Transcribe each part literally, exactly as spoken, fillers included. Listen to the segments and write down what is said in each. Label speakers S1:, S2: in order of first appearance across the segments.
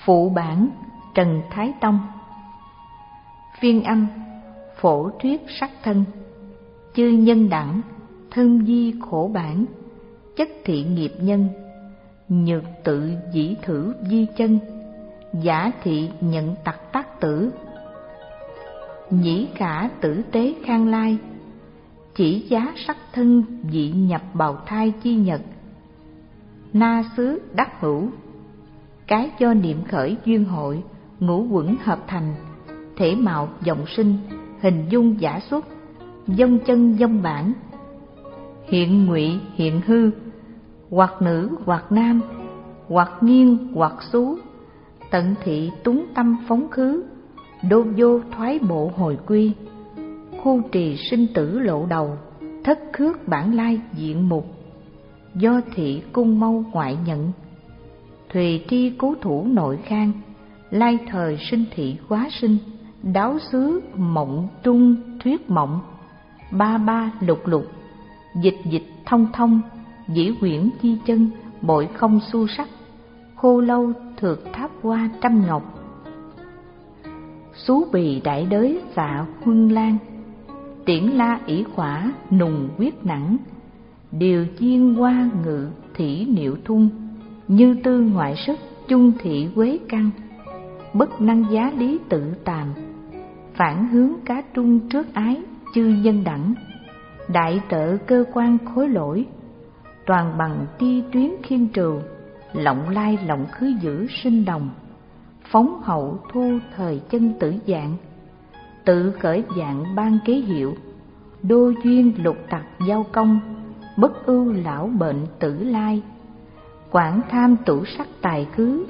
S1: Phụ bản Trần Thái Tông. Phiên âm Phổ thuyết sắc thân. Chư nhân đẳng, thân di khổ bản, chất thị nghiệp nhân, nhược tự dĩ thử di chân, giả thị nhận tặc tác tử. Nhĩ khả tử tế khang lai, chỉ giá sắc thân dị nhập bào thai chi nhật. Na xứ đắc hữu, cái do niệm khởi duyên hội, ngũ quẩn hợp thành, thể mạo vọng sinh, hình dung giả xuất, dông chân dông bản, hiện ngụy hiện hư, hoặc nữ hoặc nam, hoặc nghiêng hoặc xú, tận thị túng tâm phóng khứ, đô vô thoái bộ hồi quy, khu trì sinh tử lộ đầu, thất khước bản lai diện mục, do thị cung mâu ngoại nhận, thùy tri cố thủ nội khang, lai thời sinh thị quá sinh, đáo xứ mộng trung thuyết mộng, ba ba lục lục, dịch dịch thông thông, dĩ quyển chi chân, bội không su sắc, khô lâu thược tháp hoa trăm ngọc. Xú bì đại đới xạ huân lan, tiễn la ỷ khỏa nùng quyết nặng, điều chiên hoa ngự thỉ niệu thung, như tư ngoại sức chung thị quế căn, bất năng giá lý tự tàm, phản hướng cá trung trước ái chư nhân đẳng, đại trợ cơ quan khối lỗi, toàn bằng ti tuyến khiên trừ, lộng lai lộng khứ giữ sinh đồng, phóng hậu thu thời chân tử dạng, tự cởi dạng ban kế hiệu, đô duyên lục tặc giao công, bất ưu lão bệnh tử lai, quản tham tủ sắc tài cứ,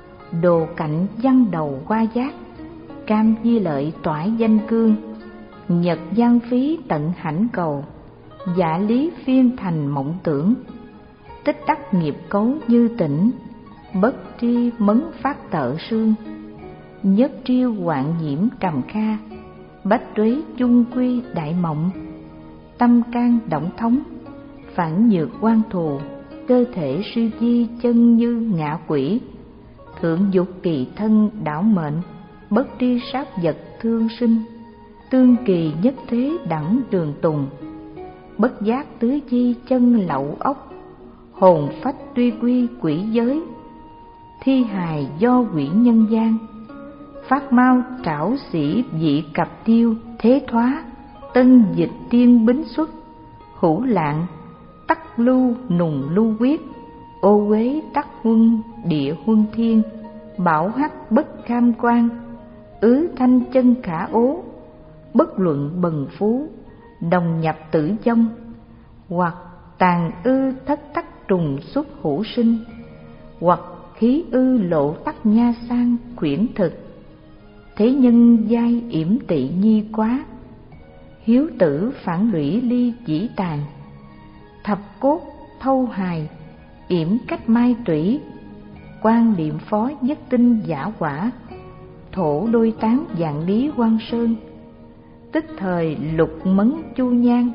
S1: đồ cạnh văn đầu qua giác, cam di lợi toại danh cương, nhật gian phí tận hãnh cầu, dạ lý phiên thành mộng tưởng, tích đắc nghiệp cấu như tỉnh, bất tri mấn phát tợ sương, nhất triêu hoạn nhiễm trầm kha, bách tuế chung quy đại mộng, tâm can động thống, phản nhược quan thù, cơ thể suy di chân như ngạ quỷ, thượng dục kỳ thân đảo mệnh, bất tri sát vật thương sinh, tương kỳ nhất thế đẳng đường tùng, bất giác tứ chi chân lậu ốc, hồn phách tuy quy quỷ giới, thi hài do quỷ nhân gian, phát mau trảo sĩ dị cặp tiêu thế thoá, tân dịch tiên bính xuất, hữu lạng tắc lưu nùng lưu quyết, ô uế tắc huân địa huân thiên, bảo hắc bất cam quan, ứ thanh chân khả ố, bất luận bần phú, đồng nhập tử vong, hoặc tàn ư thất tắc trùng xuất hữu sinh, hoặc khí ư lộ tắc nha sang khuyển thực, thế nhân giai yểm tị nhi quá, hiếu tử phản lũy ly chỉ tàn, thập cốt thâu hài yểm cách mai tủy, quan liệm phó nhất tinh giả quả, thổ đôi tán dạng lý quan sơn, tức thời lục mấn chu nhan,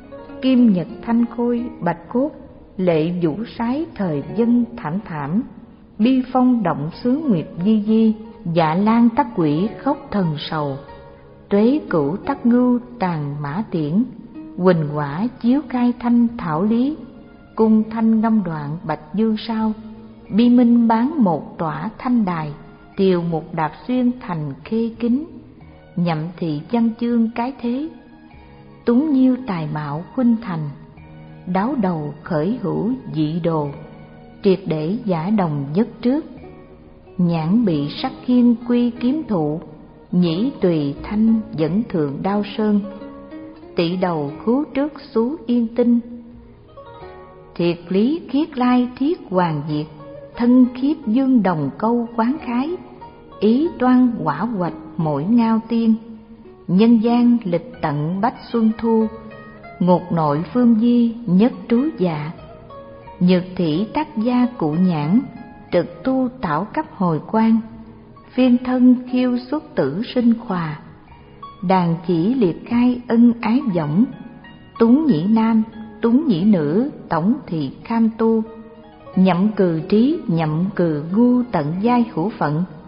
S1: kim nhật thanh khôi bạch cốt, lệ vũ sái thời dân thảm thảm, bi phong động sướng nguyệt di di, dạ lan tắc quỷ khóc thần sầu, tuế cửu tắc ngưu tàn mã tiễn, huỳnh quả chiếu cai thanh thảo lý, cung thanh ngâm đoạn bạch dương sao, bi minh bán một tỏa thanh đài, tiều một đạp xuyên thành khê kính, nhậm thị văn chương cái thế, túng nhiêu tài mạo khuynh thành, đáo đầu khởi hữu dị đồ, triệt để giả đồng nhất trước, nhãn bị sắc khiên quy kiếm thụ, nhĩ tùy thanh dẫn thượng đao sơn, tỵ đầu khú trước xú yên tinh, thiệt lý khiết lai thiết hoàng diệt, thân khiếp dương đồng câu quán khái, ý toan quả hoạch mỗi ngao tiên, nhân gian lịch tận bách xuân thu, ngột nội phương di nhất trú dạ, nhược thị tác gia cụ nhãn, trực tu tảo cấp hồi quan, phiên thân khiêu xuất tử sinh khòa, đàn chỉ liệt khai ân ái võng, túng nhĩ nam túng nhĩ nữ tổng thị kham tu, nhậm cừ trí nhậm cừ ngu tận giai hữu phận,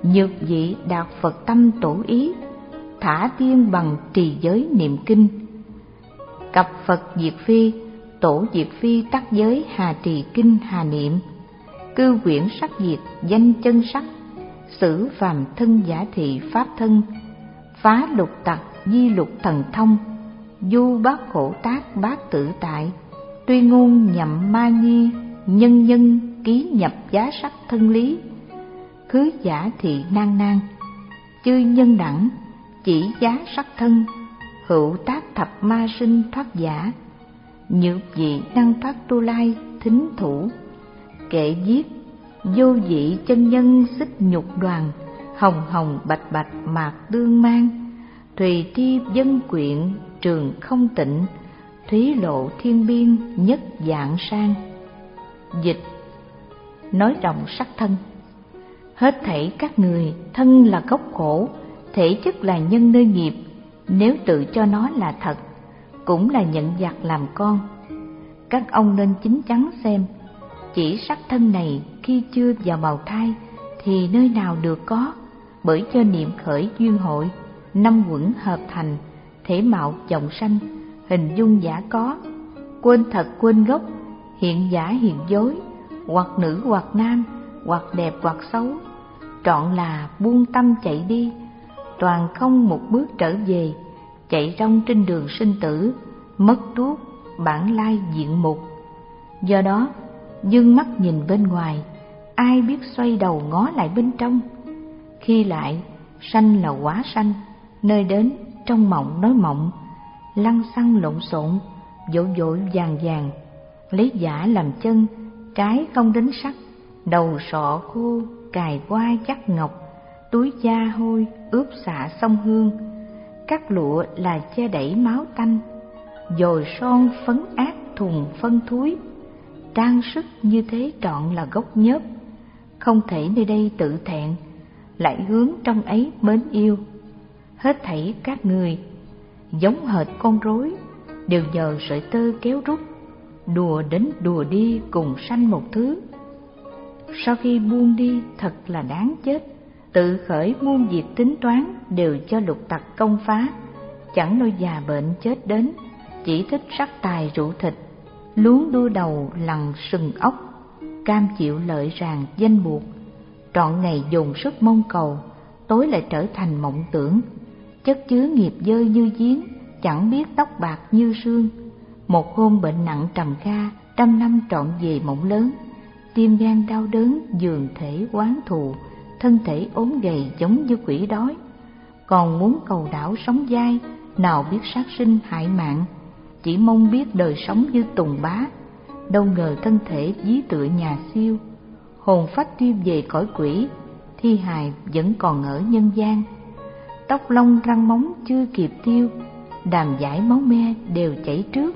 S1: nhược vị đạt Phật tâm tổ ý, thả tiên bằng trì giới niệm kinh. Cập Phật diệt phi, tổ diệt phi tắc giới hà trì kinh hà niệm. Cư quyển sắc diệt danh chân sắc, xử phàm thân giả thị pháp thân. Phá lục tặc di lục thần thông, du bát khổ tác bát tự tại. Tuy ngôn nhậm ma nhi, nhân nhân ký nhập giá sắc thân lý. Khứ giả thị nan nan, chư nhân đẳng chỉ giá sắc thân. Hữu tác thập ma sinh thoát giả, nhược vị năng thoát tu lai thính thủ. Kệ giết vô vị chân nhân xích nhục đoàn, hồng hồng bạch bạch mạc tương mang. Thùy tri dân quyện trường không tịnh, thúy lộ thiên biên nhất dạng sang. Dịch: nói rộng sắc thân. Hết thảy các người, thân là gốc khổ, thể chất là nhân nơi nghiệp. Nếu tự cho nó là thật, cũng là nhận giặc làm con. Các ông nên chín chắn xem, chỉ sắc thân này khi chưa vào bào thai thì nơi nào được có, bởi cho niệm khởi duyên hội, năm quẩn hợp thành, thể mạo chồng sanh, hình dung giả có, quên thật quên gốc, hiện giả hiện dối, hoặc nữ hoặc nam, hoặc đẹp hoặc xấu, trọn là buông tâm chạy đi, toàn không một bước trở về, chạy rong trên đường sinh tử, mất tuốt bản lai diện mục. Do đó dương mắt nhìn bên ngoài, ai biết xoay đầu ngó lại bên trong. Khi lại sanh là quá sanh, nơi đến trong mộng nói mộng, lăng xăng lộn xộn, vội vội vàng vàng, lấy giả làm chân, trái không đến sắc, đầu sọ khô, cài qua chắc ngọc, túi da hôi ướp xạ sông hương. Cắt lụa là che đẩy máu tanh, dồi son phấn ác thùng phân thúi. Trang sức như thế trọn là gốc nhớp, không thể nơi đây tự thẹn, lại hướng trong ấy mến yêu. Hết thảy các người giống hệt con rối, đều nhờ sợi tơ kéo rút, đùa đến đùa đi cùng sanh một thứ. Sau khi buông đi thật là đáng chết, tự khởi muôn việc tính toán đều cho lục tặc công phá. Chẳng lo già bệnh chết đến, chỉ thích sắc tài rượu thịt, luống đua đầu lằn sừng ốc, cam chịu lợi ràng danh buộc. Trọn ngày dồn sức mong cầu, tối lại trở thành mộng tưởng. Chất chứa nghiệp dơ như giếng, chẳng biết tóc bạc như sương. Một hôm bệnh nặng trầm kha, trăm năm trọn về mộng lớn. Tim gan đau đớn, giường thể oán thù, thân thể ốm gầy giống như quỷ đói. Còn muốn cầu đảo sống dai, nào biết sát sinh hại mạng, chỉ mong biết đời sống như tùng bá. Đâu ngờ thân thể dí tựa nhà siêu, hồn phách tiêu về cõi quỷ, thi hài vẫn còn ở nhân gian. Tóc lông răng móng chưa kịp tiêu, đàm giải máu me đều chảy trước.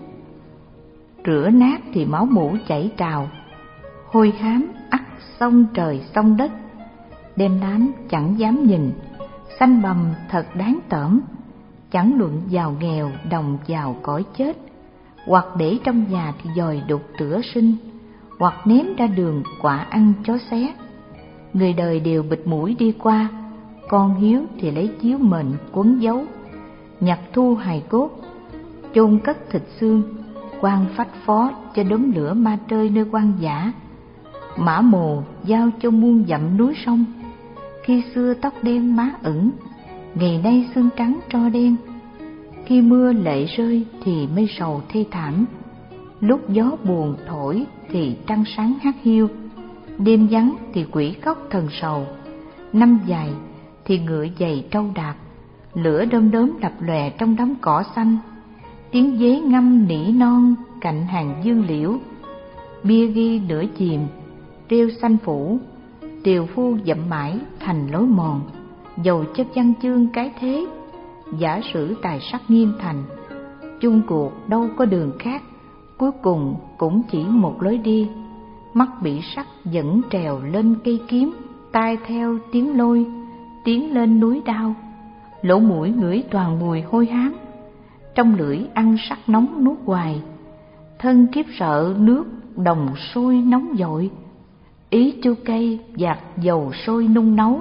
S1: Rửa nát thì máu mũ chảy trào, hôi hám ắt sông trời sông đất. Đêm nám chẳng dám nhìn, xanh bầm thật đáng tởm. Chẳng luận giàu nghèo đồng giàu cõi chết, hoặc để trong nhà thì dòi đục tửa sinh, hoặc ném ra đường quả ăn chó xé. Người đời đều bịt mũi đi qua, con hiếu thì lấy chiếu mệnh quấn dấu. Nhặt thu hài cốt, chôn cất thịt xương, quan phách phó cho đốm lửa ma trơi nơi quan dã. Mã mồ giao cho muôn dặm núi sông, khi xưa tóc đen má ửng, ngày nay xương trắng tro đen. Khi mưa lệ rơi thì mây sầu thê thảm, lúc gió buồn thổi thì trăng sáng hát hiu. Đêm vắng thì quỷ khóc thần sầu, năm dài thì ngựa giày trâu đạp. Lửa đom đóm lập lòe trong đám cỏ xanh, tiếng dế ngâm nỉ non cạnh hàng dương liễu. Bia ghi nửa chìm, rêu xanh phủ, tiều phu dậm mãi thành lối mòn. Dầu cho văn chương cái thế, giả sử tài sắc nghiêm thành. Chung cuộc đâu có đường khác, cuối cùng cũng chỉ một lối đi. Mắt bị sắc dẫn trèo lên cây kiếm, tai theo tiếng lôi, tiến lên núi đao. Lỗ mũi ngửi toàn mùi hôi hám, trong lưỡi ăn sắc nóng nuốt hoài. Thân kiếp sợ nước đồng sôi nóng dội, ý chu cây dạt dầu sôi nung nấu.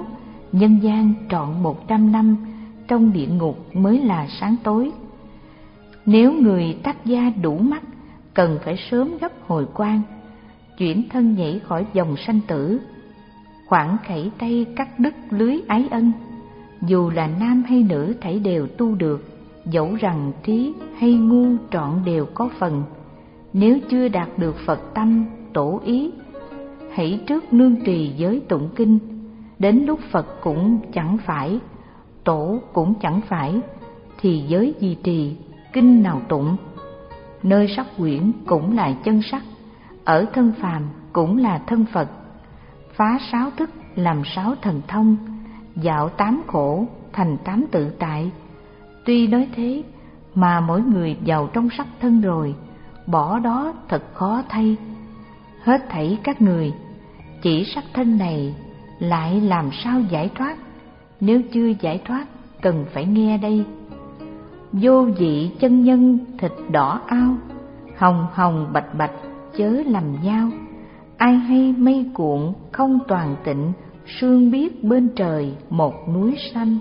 S1: nhân gian trọn một trăm năm trong địa ngục mới là sáng tối. Nếu người tắc gia đủ mắt, cần phải sớm gấp hồi quan, chuyển thân nhảy khỏi dòng sanh tử, khoảng khẩy tay cắt đứt lưới ái ân. Dù là nam hay nữ thảy đều tu được, dẫu rằng trí hay ngu trọn đều có phần. Nếu chưa đạt được Phật tâm tổ ý, hãy trước nương trì giới tụng kinh. Đến lúc Phật cũng chẳng phải, tổ cũng chẳng phải, thì giới gì trì, kinh nào tụng. Nơi sắc quyển cũng là chân sắc, ở thân phàm cũng là thân Phật. Phá sáu thức làm sáu thần thông, dạo tám khổ thành tám tự tại. Tuy nói thế mà mỗi người vào trong sắc thân rồi, bỏ đó thật khó thay. Hết thảy các người, chỉ sắc thân này lại làm sao giải thoát? Nếu chưa giải thoát, cần phải nghe đây. Vô vị chân nhân thịt đỏ ao, hồng hồng bạch bạch chớ lầm nhau. Ai hay mây cuộn không toàn tịnh, sương biết bên trời một núi xanh.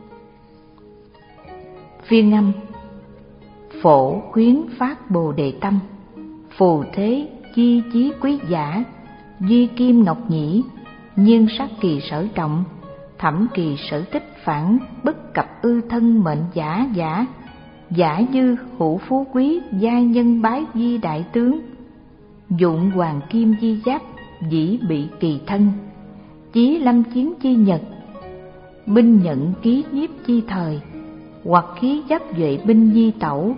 S1: Phiên âm. Phổ khuyến phát bồ đề tâm, phù thế chi chí quý giả. Duy kim ngọc nhĩ, nhiên sắc kỳ sở trọng, thẩm kỳ sở tích phản, bất cập ư thân mệnh giả giả. Giả dư hữu phú quý, gia nhân bái di đại tướng. Dụng hoàng kim di giáp, dĩ bị kỳ thân. Chí lâm chiến chi nhật, binh nhận ký nhiếp chi thời. Hoặc khí giáp duệ binh di tẩu,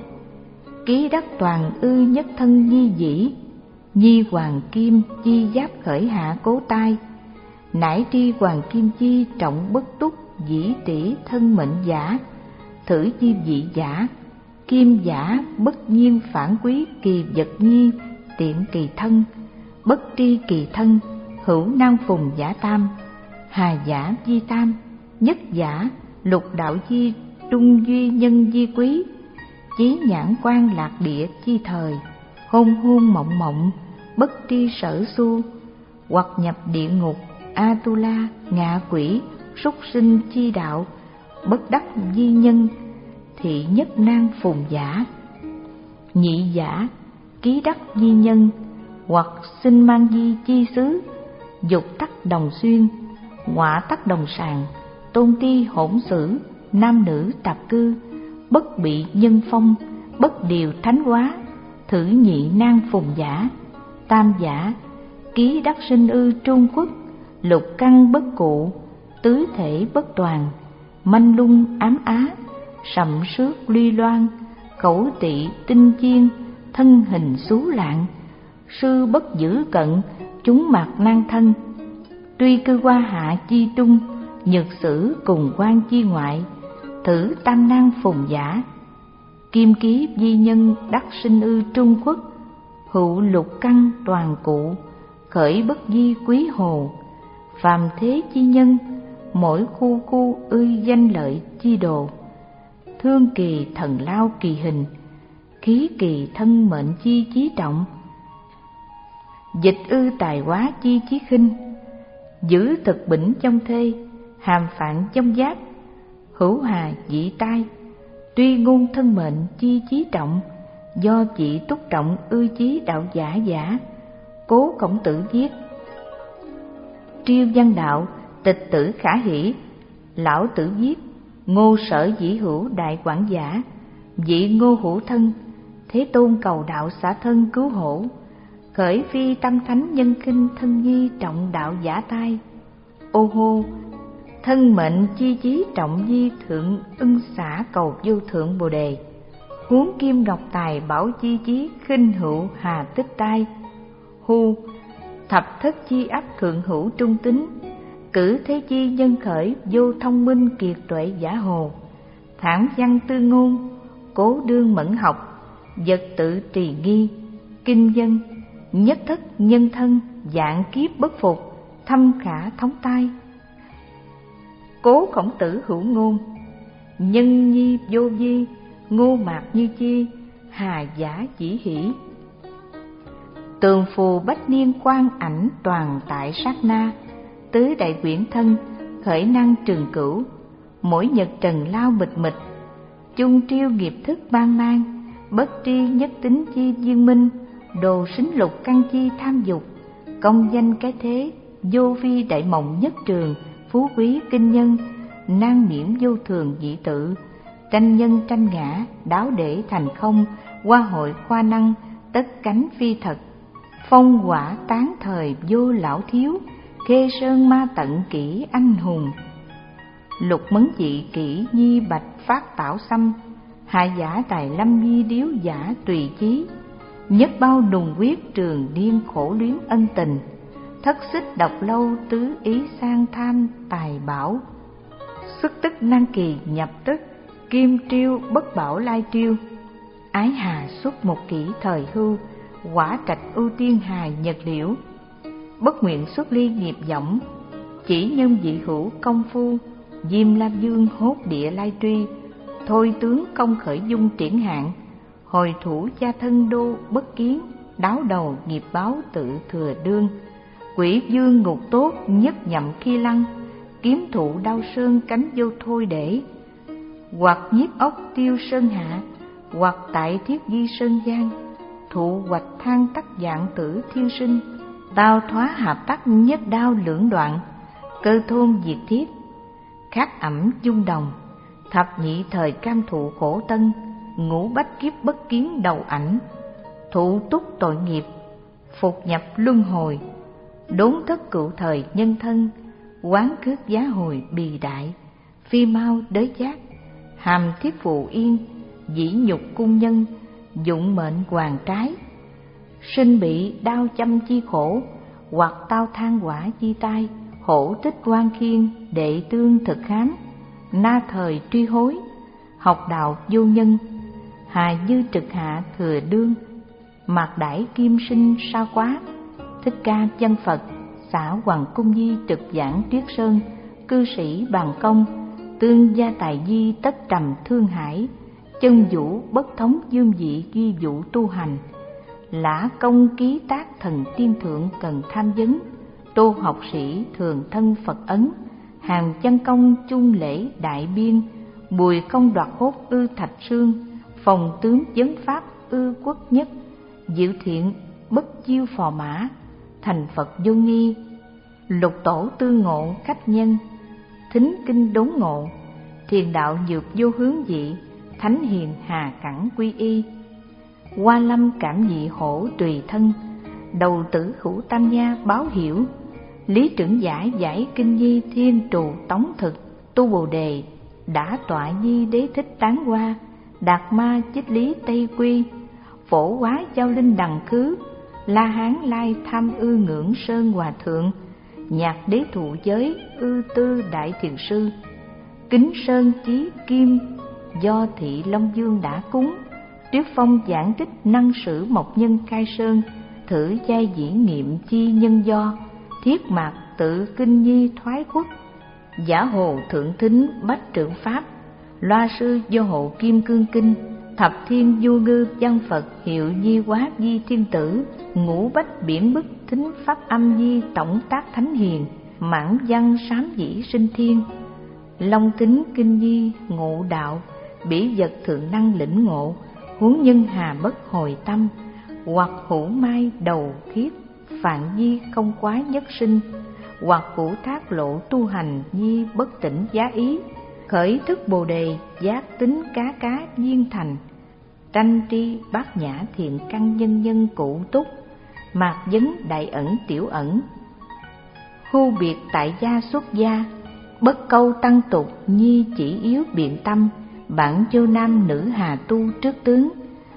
S1: ký đắc toàn ư nhất thân di dĩ. Nhi hoàng kim chi giáp khởi hạ cố tai, nải tri hoàng kim chi trọng bất túc, dĩ tỷ thân mệnh giả. Thử chi dị giả, kim giả bất nhiên phản quý, kỳ vật nhi tiện kỳ thân. Bất tri kỳ thân, hữu năng phùng giả tam. Hà giả di tam, nhất giả lục đạo di trung duy nhân di quý. Chí nhãn quan lạc địa chi thời, hôn hôn mộng mộng bất tri sở su. Hoặc nhập địa ngục Atula, ngạ quỷ súc sinh chi đạo. Bất đắc di nhân, thị nhất nan phùng giả. Nhị giả ký đắc di nhân, hoặc sinh mang di chi xứ. Dục tắc đồng xuyên, ngọa tắc đồng sàng, tôn ti hỗn xử, nam nữ tạp cư. Bất bị nhân phong, bất điều thánh hóa, thử nhị nan phùng giả. Tam giả ký đắc sinh ư trung khuất, lục căn bất cụ, tứ thể bất toàn, manh lung ám á, sầm xước ly loan, khẩu tị tinh chiên, thân hình xú lạng. Sư bất giữ cận, chúng mạc nan thân. Tuy cư qua hạ chi trung, nhược sử cùng quan chi ngoại. Thử tam nan phùng giả. Kim ký di nhân đắc sinh ư trung khuất, hữu lục căn toàn cụ, khởi bất di quý hồ. Phàm thế chi nhân, mỗi khu khu ư danh lợi chi đồ. Thương kỳ thần lao kỳ hình, khí kỳ thân mệnh chi chí trọng. Dịch ư tài hóa chi chí khinh, giữ thực bỉnh trong thê, hàm phạn trong giáp. Hữu hà dị tai, tuy ngôn thân mệnh chi chí trọng. Do chị túc trọng ư chí đạo giả giả. Cố Khổng Tử viết. Triêu văn đạo, tịch tử khả hỷ. Lão Tử viết. Ngô sở dĩ hữu đại quảng giả, dị ngô hữu thân. Thế Tôn cầu đạo xả thân cứu hổ, khởi phi tâm thánh nhân khinh thân nhi trọng đạo giả tai. Ô hô, thân mệnh chi chí trọng di thượng ưng xả cầu vô thượng bồ đề. Huống kim ngọc tài bảo chi chí khinh hữu hà tích tai. Hu, thập thất chi ấp thượng hữu trung tính, cử thế chi nhân khởi vô thông minh kiệt tuệ giả hồ. Thản văn tư ngôn, cố đương mẫn học, vật tự trì nghi. Kinh dân, nhất thất nhân thân, dạng kiếp bất phục, thâm khả thống tai. Cố Khổng Tử hữu ngôn, nhân nhi vô vi, ngô mạc như chi, hà giả chỉ hỷ. Tường phù bách niên quang ảnh toàn tại sát na, tứ đại quyển thân, khởi năng trường cửu, mỗi nhật trần lao mịt mịt, chung triêu nghiệp thức ban mang, bất tri nhất tính chi viên minh, đồ sính lục căn chi tham dục, công danh cái thế, vô vi đại mộng nhất trường, phú quý kinh nhân, nan miễn vô thường dị tự, tranh nhân tranh ngã, đáo để thành không, hoa hội khoa năng, tất cánh phi thật, phong quả tán thời vô lão thiếu, khê sơn ma tận kỹ anh hùng. Lục mấn dị kỹ nhi bạch phát tảo xâm, hạ giả tài lâm nhi điếu giả tùy chí, nhất bao đùng quyết trường điên khổ luyến ân tình, thất xích độc lâu tứ ý sang tham tài bảo, xuất tức năng kỳ nhập tức, kim triêu bất bảo lai triêu, ái hà xuất một kỷ thời hưu, quả trạch ưu tiên hà nhật liễu, bất nguyện xuất ly nghiệp võng, chỉ nhân dị hữu công phu, diêm la dương hốt địa lai truy, thôi tướng công khởi dung triển hạn, hồi thủ cha thân đô bất kiến, đáo đầu nghiệp báo tự thừa đương, quỷ dương ngục tốt nhất nhậm khi lăng, kiếm thụ đau sơn cánh vô thôi để, hoặc nhiếp ốc tiêu sơn hạ, hoặc tại thiết di sơn giang, thụ hoạch thang tắc dạng tử thiên sinh, tao thoá hạp tắc nhất đao lưỡng đoạn, cơ thôn diệt thiết, khát ẩm dung đồng, thập nhị thời cam thụ khổ tân, ngũ bách kiếp bất kiến đầu ảnh, thụ túc tội nghiệp, phục nhập luân hồi, đốn thất cựu thời nhân thân, quán cước giá hồi bì đại, phi mau đới giác, hàm thiết phụ yên, dĩ nhục cung nhân, dụng mệnh hoàng trái, sinh bị đau châm chi khổ, hoặc tao than quả chi tai, hổ tích quan khiên, đệ tương thực khám, na thời truy hối, học đạo vô nhân, hà dư trực hạ thừa đương, mạc đãi kim sinh sao quá, thích ca chân Phật, xã hoàng cung di trực giảng tuyết sơn, cư sĩ bàn công, tương gia tài di tất trầm thương hải, chân vũ bất thống dương dị ghi vũ tu hành, lã công ký tác thần tiên thượng cần tham vấn, tô học sĩ thường thân Phật ấn, hàm chân công chung lễ đại biên, bùi công đoạt hốt ư thạch sương, phòng tướng vấn pháp ư quốc nhất, diệu thiện bất chiêu phò mã, thành Phật vô nghi, lục tổ tư ngộ cách nhân, thính kinh đốn ngộ, thiền đạo nhược vô hướng dị, thánh hiền hà cẳng quy y, hoa lâm cảm dị hổ tùy thân, đầu tử hữu tam nha báo hiểu, lý trưởng giả giải kinh nhi thiên trù tống thực, tu bồ đề đã tọa nhi đế thích tán hoa, đạt ma chích lý tây quy, phổ hóa giao linh đằng khứ, la hán lai tham ư ngưỡng sơn hòa thượng, nhạc đế thụ giới ư tư đại thiền sư, kính sơn chí kim do thị long dương đã cúng, tuyết phong giảng tích năng sử mộc nhân khai sơn, thử giai dĩ nghiệm chi nhân do, thiết mạc tự kinh nhi thoái khuất, giả hồ thượng thính bách trưởng pháp, loa sư do hộ kim cương kinh, thập thiên du ngư văn Phật hiệu di quá di thiên tử, ngũ bách biển bức thính pháp âm di tổng tác thánh hiền, mãn văn sám dĩ sinh thiên, long tính kinh nhi ngộ đạo, bỉ vật thượng năng lĩnh ngộ, huống nhân hà bất hồi tâm, hoặc hữu mai đầu khiết, phạn di không quá nhất sinh, hoặc hữu thác lộ tu hành nhi bất tỉnh giá ý, khởi thức bồ đề giác tính cá cá viên thành, tranh tri bát nhã thiện căn nhân nhân cụ túc, mạc vấn đại ẩn tiểu ẩn, hưu biệt tại gia xuất gia, bất câu tăng tục nhi chỉ yếu biện tâm, bản vô nam nữ hà tu trước tướng,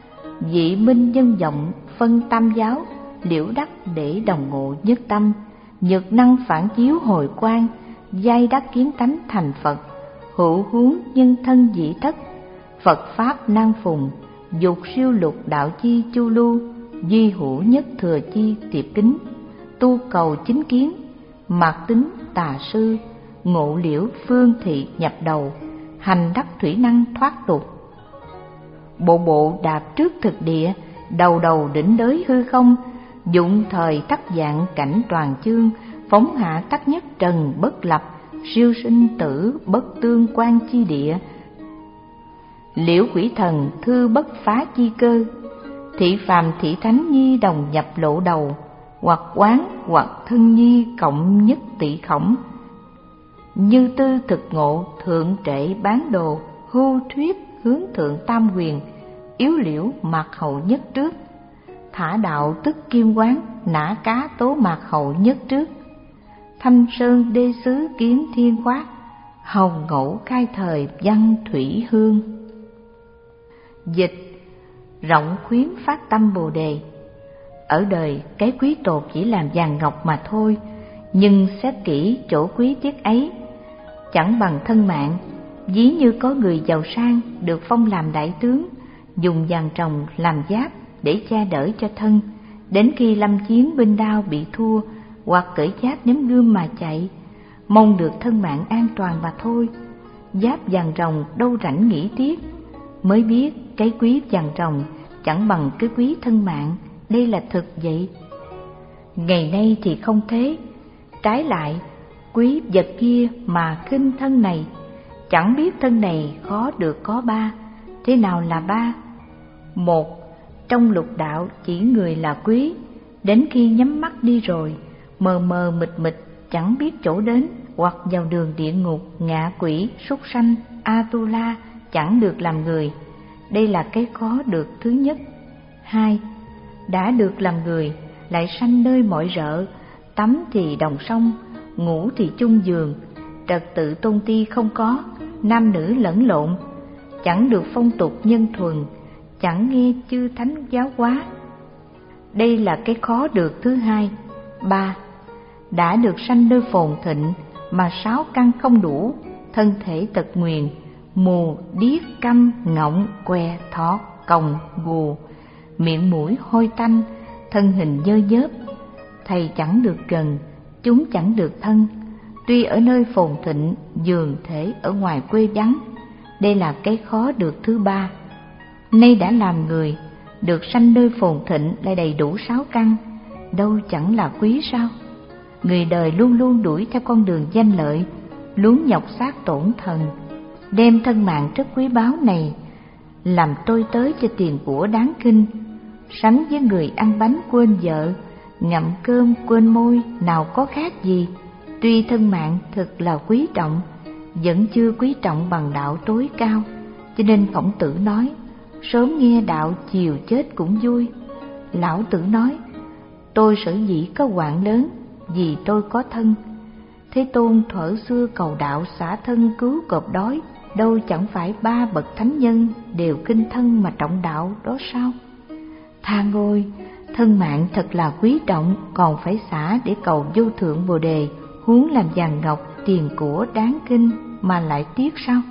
S1: dị minh nhân vọng phân tam giáo, liễu đắc để đồng ngộ nhất tâm, nhược năng phản chiếu hồi quang, giai đắc kiến tánh thành Phật, hữu huống nhân thân dị thất, Phật pháp nan phùng, dục siêu lục đạo chi chu lưu, duy hữu nhất thừa chi tiệp kính, tu cầu chính kiến, mạc tính tà sư, ngộ liễu phương thị nhập đầu, hành đắc thủy năng thoát tục, bộ bộ đạp trước thực địa, đầu đầu đỉnh đới hư không, dụng thời tắc dạng cảnh toàn chương, phóng hạ tắc nhất trần bất lập, siêu sinh tử bất tương quan chi địa. Liễu quỷ thần thư bất phá chi cơ, thị phàm thị thánh nhi đồng nhập lộ đầu, hoặc quán hoặc thân nhi cộng nhất tỷ khổng. Như tư thực ngộ thượng trệ bán đồ, hưu thuyết hướng thượng tam quyền, yếu liễu mạc hậu nhất trước. Thả đạo tức kim quán, nã cá tố mạc hậu nhất trước. Thanh sơn đê xứ kiến thiên khoát, hồng ngẫu khai thời văn thủy hương. Dịch: rộng khuyến phát tâm Bồ đề. Ở đời cái quý tột chỉ làm vàng ngọc mà thôi, nhưng xét kỹ chỗ quý tiếc ấy chẳng bằng thân mạng. Ví như có người giàu sang được phong làm đại tướng, dùng vàng ròng làm giáp để che đỡ cho thân, đến khi lâm chiến binh đao bị thua, hoặc cởi giáp ném gươm mà chạy, mong được thân mạng an toàn mà thôi. Giáp vàng ròng đâu rảnh nghĩ tiếc, mới biết cái quý vàng ròng chẳng bằng cái quý thân mạng. Đây là thực vậy. Ngày nay thì không thế, trái lại quý vật kia mà khinh thân này. Chẳng biết thân này khó được có ba. Thế nào là ba? Một, trong lục đạo chỉ người là quý, đến khi nhắm mắt đi rồi, mờ mờ mịt mịt chẳng biết chỗ đến, hoặc vào đường địa ngục, ngạ quỷ, súc sanh, Atula, chẳng được làm người. Đây là cái khó được thứ nhất. Hai, đã được làm người, lại sanh nơi mọi rợ, tắm thì đồng sông, ngủ thì chung giường, trật tự tôn ti không có, nam nữ lẫn lộn, chẳng được phong tục nhân thuần, chẳng nghe chư thánh giáo hóa. Đây là cái khó được thứ hai. Ba, đã được sanh nơi phồn thịnh, mà sáu căn không đủ, thân thể tật nguyền, mù, điếc, câm, ngọng, què, thọ, còng, gù, miệng mũi hôi tanh, thân hình nhơ nhớp. Thầy chẳng được gần, chúng chẳng được thân, tuy ở nơi phồn thịnh, dường thể ở ngoài quê vắng. Đây là cái khó được thứ ba. Nay đã làm người, được sanh nơi phồn thịnh, lại đầy đủ sáu căn, đâu chẳng là quý sao? Người đời luôn luôn đuổi theo con đường danh lợi, luống nhọc xác tổn thần, đem thân mạng rất quý báu này làm tôi tới cho tiền của đáng kinh. Sánh với người ăn bánh quên vợ, ngậm cơm quên môi, nào có khác gì. Tuy thân mạng thực là quý trọng, vẫn chưa quý trọng bằng đạo tối cao. Cho nên Khổng Tử nói, sớm nghe đạo chiều chết cũng vui. Lão Tử nói, tôi sở dĩ có hoạn lớn, vì tôi có thân. Thế Tôn thuở xưa cầu đạo xả thân cứu cọp đói, đâu chẳng phải ba bậc thánh nhân đều kinh thân mà trọng đạo đó sao? Tha ngôi, thân mạng thật là quý trọng, còn phải xả để cầu vô thượng Bồ đề, huống làm vàng ngọc tiền của đáng kinh mà lại tiếc sao?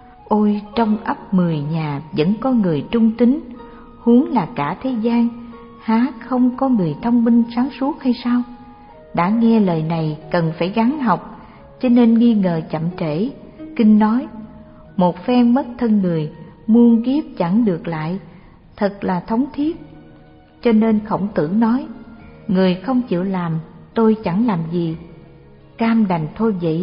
S1: Ôi, trong ấp mười nhà vẫn có người trung tín, huống là cả thế gian, há không có người thông minh sáng suốt hay sao? Đã nghe lời này cần phải gắng học, cho nên nghi ngờ chậm trễ. Kinh nói, một phen mất thân người, muôn kiếp chẳng được lại, thật là thống thiết. Cho nên Khổng Tử nói, người không chịu làm, tôi chẳng làm gì, cam đành thôi vậy.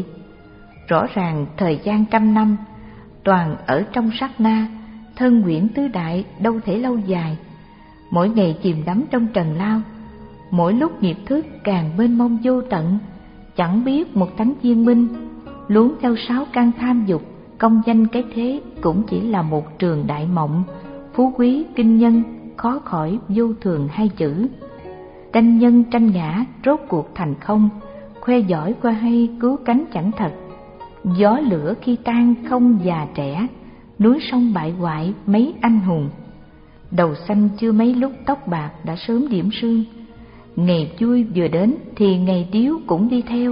S1: Rõ ràng thời gian trăm năm, toàn ở trong sát na, thân quyển tứ đại đâu thể lâu dài. Mỗi ngày chìm đắm trong trần lao, mỗi lúc nghiệp thức càng mênh mông vô tận, chẳng biết một tánh viên minh, luống theo sáu căn tham dục, công danh cái thế cũng chỉ là một trường đại mộng. Phú quý kinh nhân khó khỏi vô thường hai chữ. Tranh nhân tranh ngã rốt cuộc thành không, khoe giỏi qua hay cứu cánh chẳng thật. Gió lửa khi tan không già trẻ, núi sông bại hoại mấy anh hùng. Đầu xanh chưa mấy lúc tóc bạc đã sớm điểm sương, ngày vui vừa đến thì ngày điếu cũng đi theo.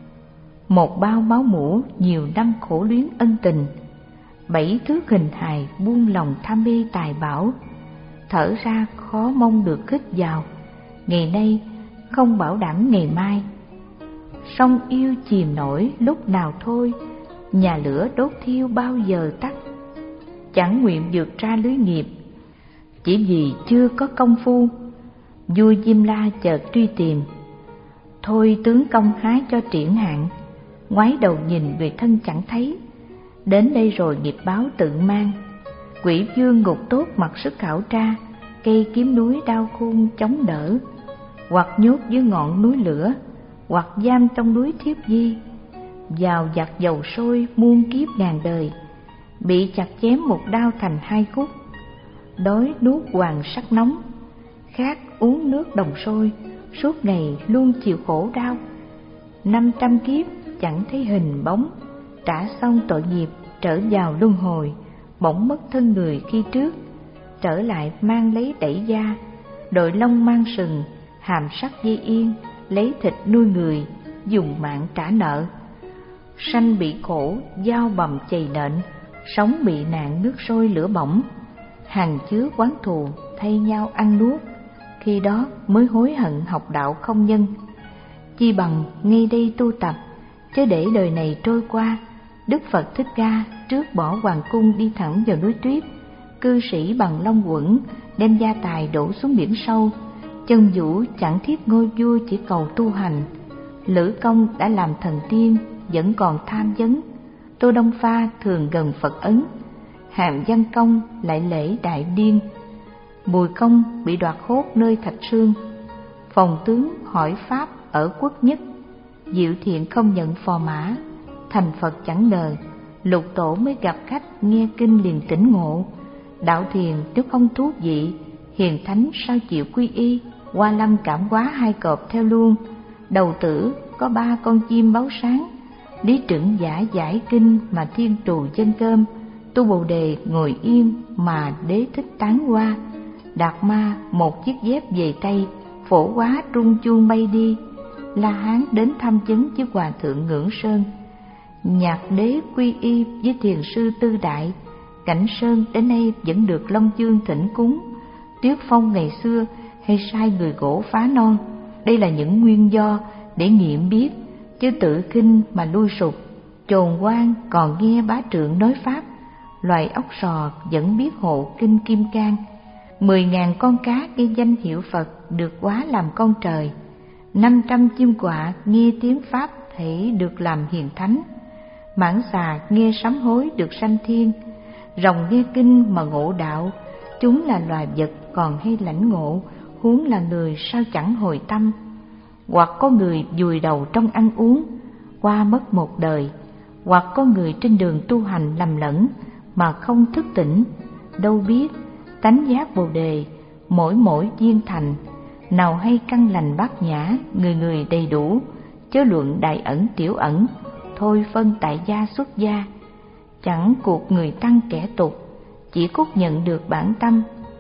S1: Một bao máu mủ nhiều năm khổ luyến ân tình, bảy thước hình hài buông lòng tham mê tài bảo. Thở ra khó mong được khích vào, ngày nay không bảo đảm ngày mai. Sông yêu chìm nổi lúc nào thôi, nhà lửa đốt thiêu bao giờ tắt. Chẳng nguyện vượt ra lưới nghiệp, chỉ vì chưa có công phu. Vua Diêm La chợt truy tìm, thôi tướng công hái cho triển hạn. ngoái đầu nhìn người thân chẳng thấy. Đến đây rồi nghiệp báo tự mang. Quỷ vương ngục tốt mặc sức khảo tra, cây kiếm núi đao khôn chống đỡ. Hoặc nhốt dưới ngọn núi lửa, hoặc giam trong núi thiếp di. Vào giặt dầu sôi muôn kiếp ngàn đời, bị chặt chém một đao thành hai khúc. Đói nuốt hoàng sắc nóng, khát uống nước đồng sôi, suốt ngày luôn chịu khổ đau. Năm trăm kiếp chẳng thấy hình bóng, trả xong tội nghiệp trở vào luân hồi. Bỗng mất thân người khi trước, trở lại mang lấy đẩy da. Đội lông mang sừng, hàm sắc dây yên, lấy thịt nuôi người, dùng mạng trả nợ. Sanh bị khổ, dao bầm chày nện, sống bị nạn nước sôi lửa bỏng. Hàn chứa oán thù, thay nhau ăn nuốt, khi đó mới hối hận học đạo không nhân. Chi bằng ngay đây tu tập, chớ để đời này trôi qua. Đức Phật Thích Ca trước bỏ hoàng cung đi thẳng vào núi tuyết. Cư sĩ bằng long quẩn, đem gia tài đổ xuống biển sâu. Chân Vũ chẳng thiết ngôi vua chỉ cầu tu hành. Lữ Công đã làm thần tiên, vẫn còn tham vấn. Tô Đông Pha thường gần Phật ấn, Hàm Văn Công lại lễ đại điên. Bùi Công bị đoạt hốt nơi Thạch Sương. Phòng tướng hỏi pháp ở Quốc Nhất. Diệu Thiện không nhận phò mã, thành Phật chẳng ngờ. Lục Tổ mới gặp khách, nghe kinh liền tỉnh ngộ. Đạo thiền nếu không thú vị, hiền thánh sao chịu quy y. Hoa Lâm cảm hóa hai cọp theo luôn. Đầu tử có ba con chim báo sáng. Lý Trưởng giả giải kinh mà thiên trù chân cơm. Tu Bồ Đề ngồi yên mà Đế Thích tán hoa. Đạt Ma một chiếc dép về tay, phổ hóa trung chuông bay đi. La Hán đến thăm chứng với Hòa Thượng Ngưỡng Sơn. Nhạc Đế quy y với thiền sư Tư Đại. Cảnh Sơn đến nay vẫn được Long Dương thỉnh cúng. Tuyết Phong ngày xưa hay sai người gỗ phá non. Đây là những nguyên do để nghiệm biết, chứ tự khinh mà lui sụp. Chồn quan còn nghe bá trượng nói pháp, loài ốc sò vẫn biết hộ kinh Kim Cang. Mười ngàn con cá nghe danh hiệu Phật được hóa làm con trời. Năm trăm chim quạ nghe tiếng pháp thể được làm hiền thánh. Mãng xà nghe sám hối được sanh thiên. Rồng nghe kinh mà ngộ đạo. Chúng là loài vật còn hay lãnh ngộ, huống là người sao chẳng hồi tâm. Hoặc có người vùi đầu trong ăn uống, qua mất một đời. Hoặc có người trên đường tu hành lầm lẫn mà không thức tỉnh. Đâu biết tánh giác Bồ Đề mỗi mỗi viên thành. Nào hay căn lành bát nhã, người người đầy đủ. Chớ luận đại ẩn tiểu ẩn, thôi phân tại gia xuất gia. Chẳng cuộc người tăng kẻ tục, chỉ cốt nhận được bản tâm.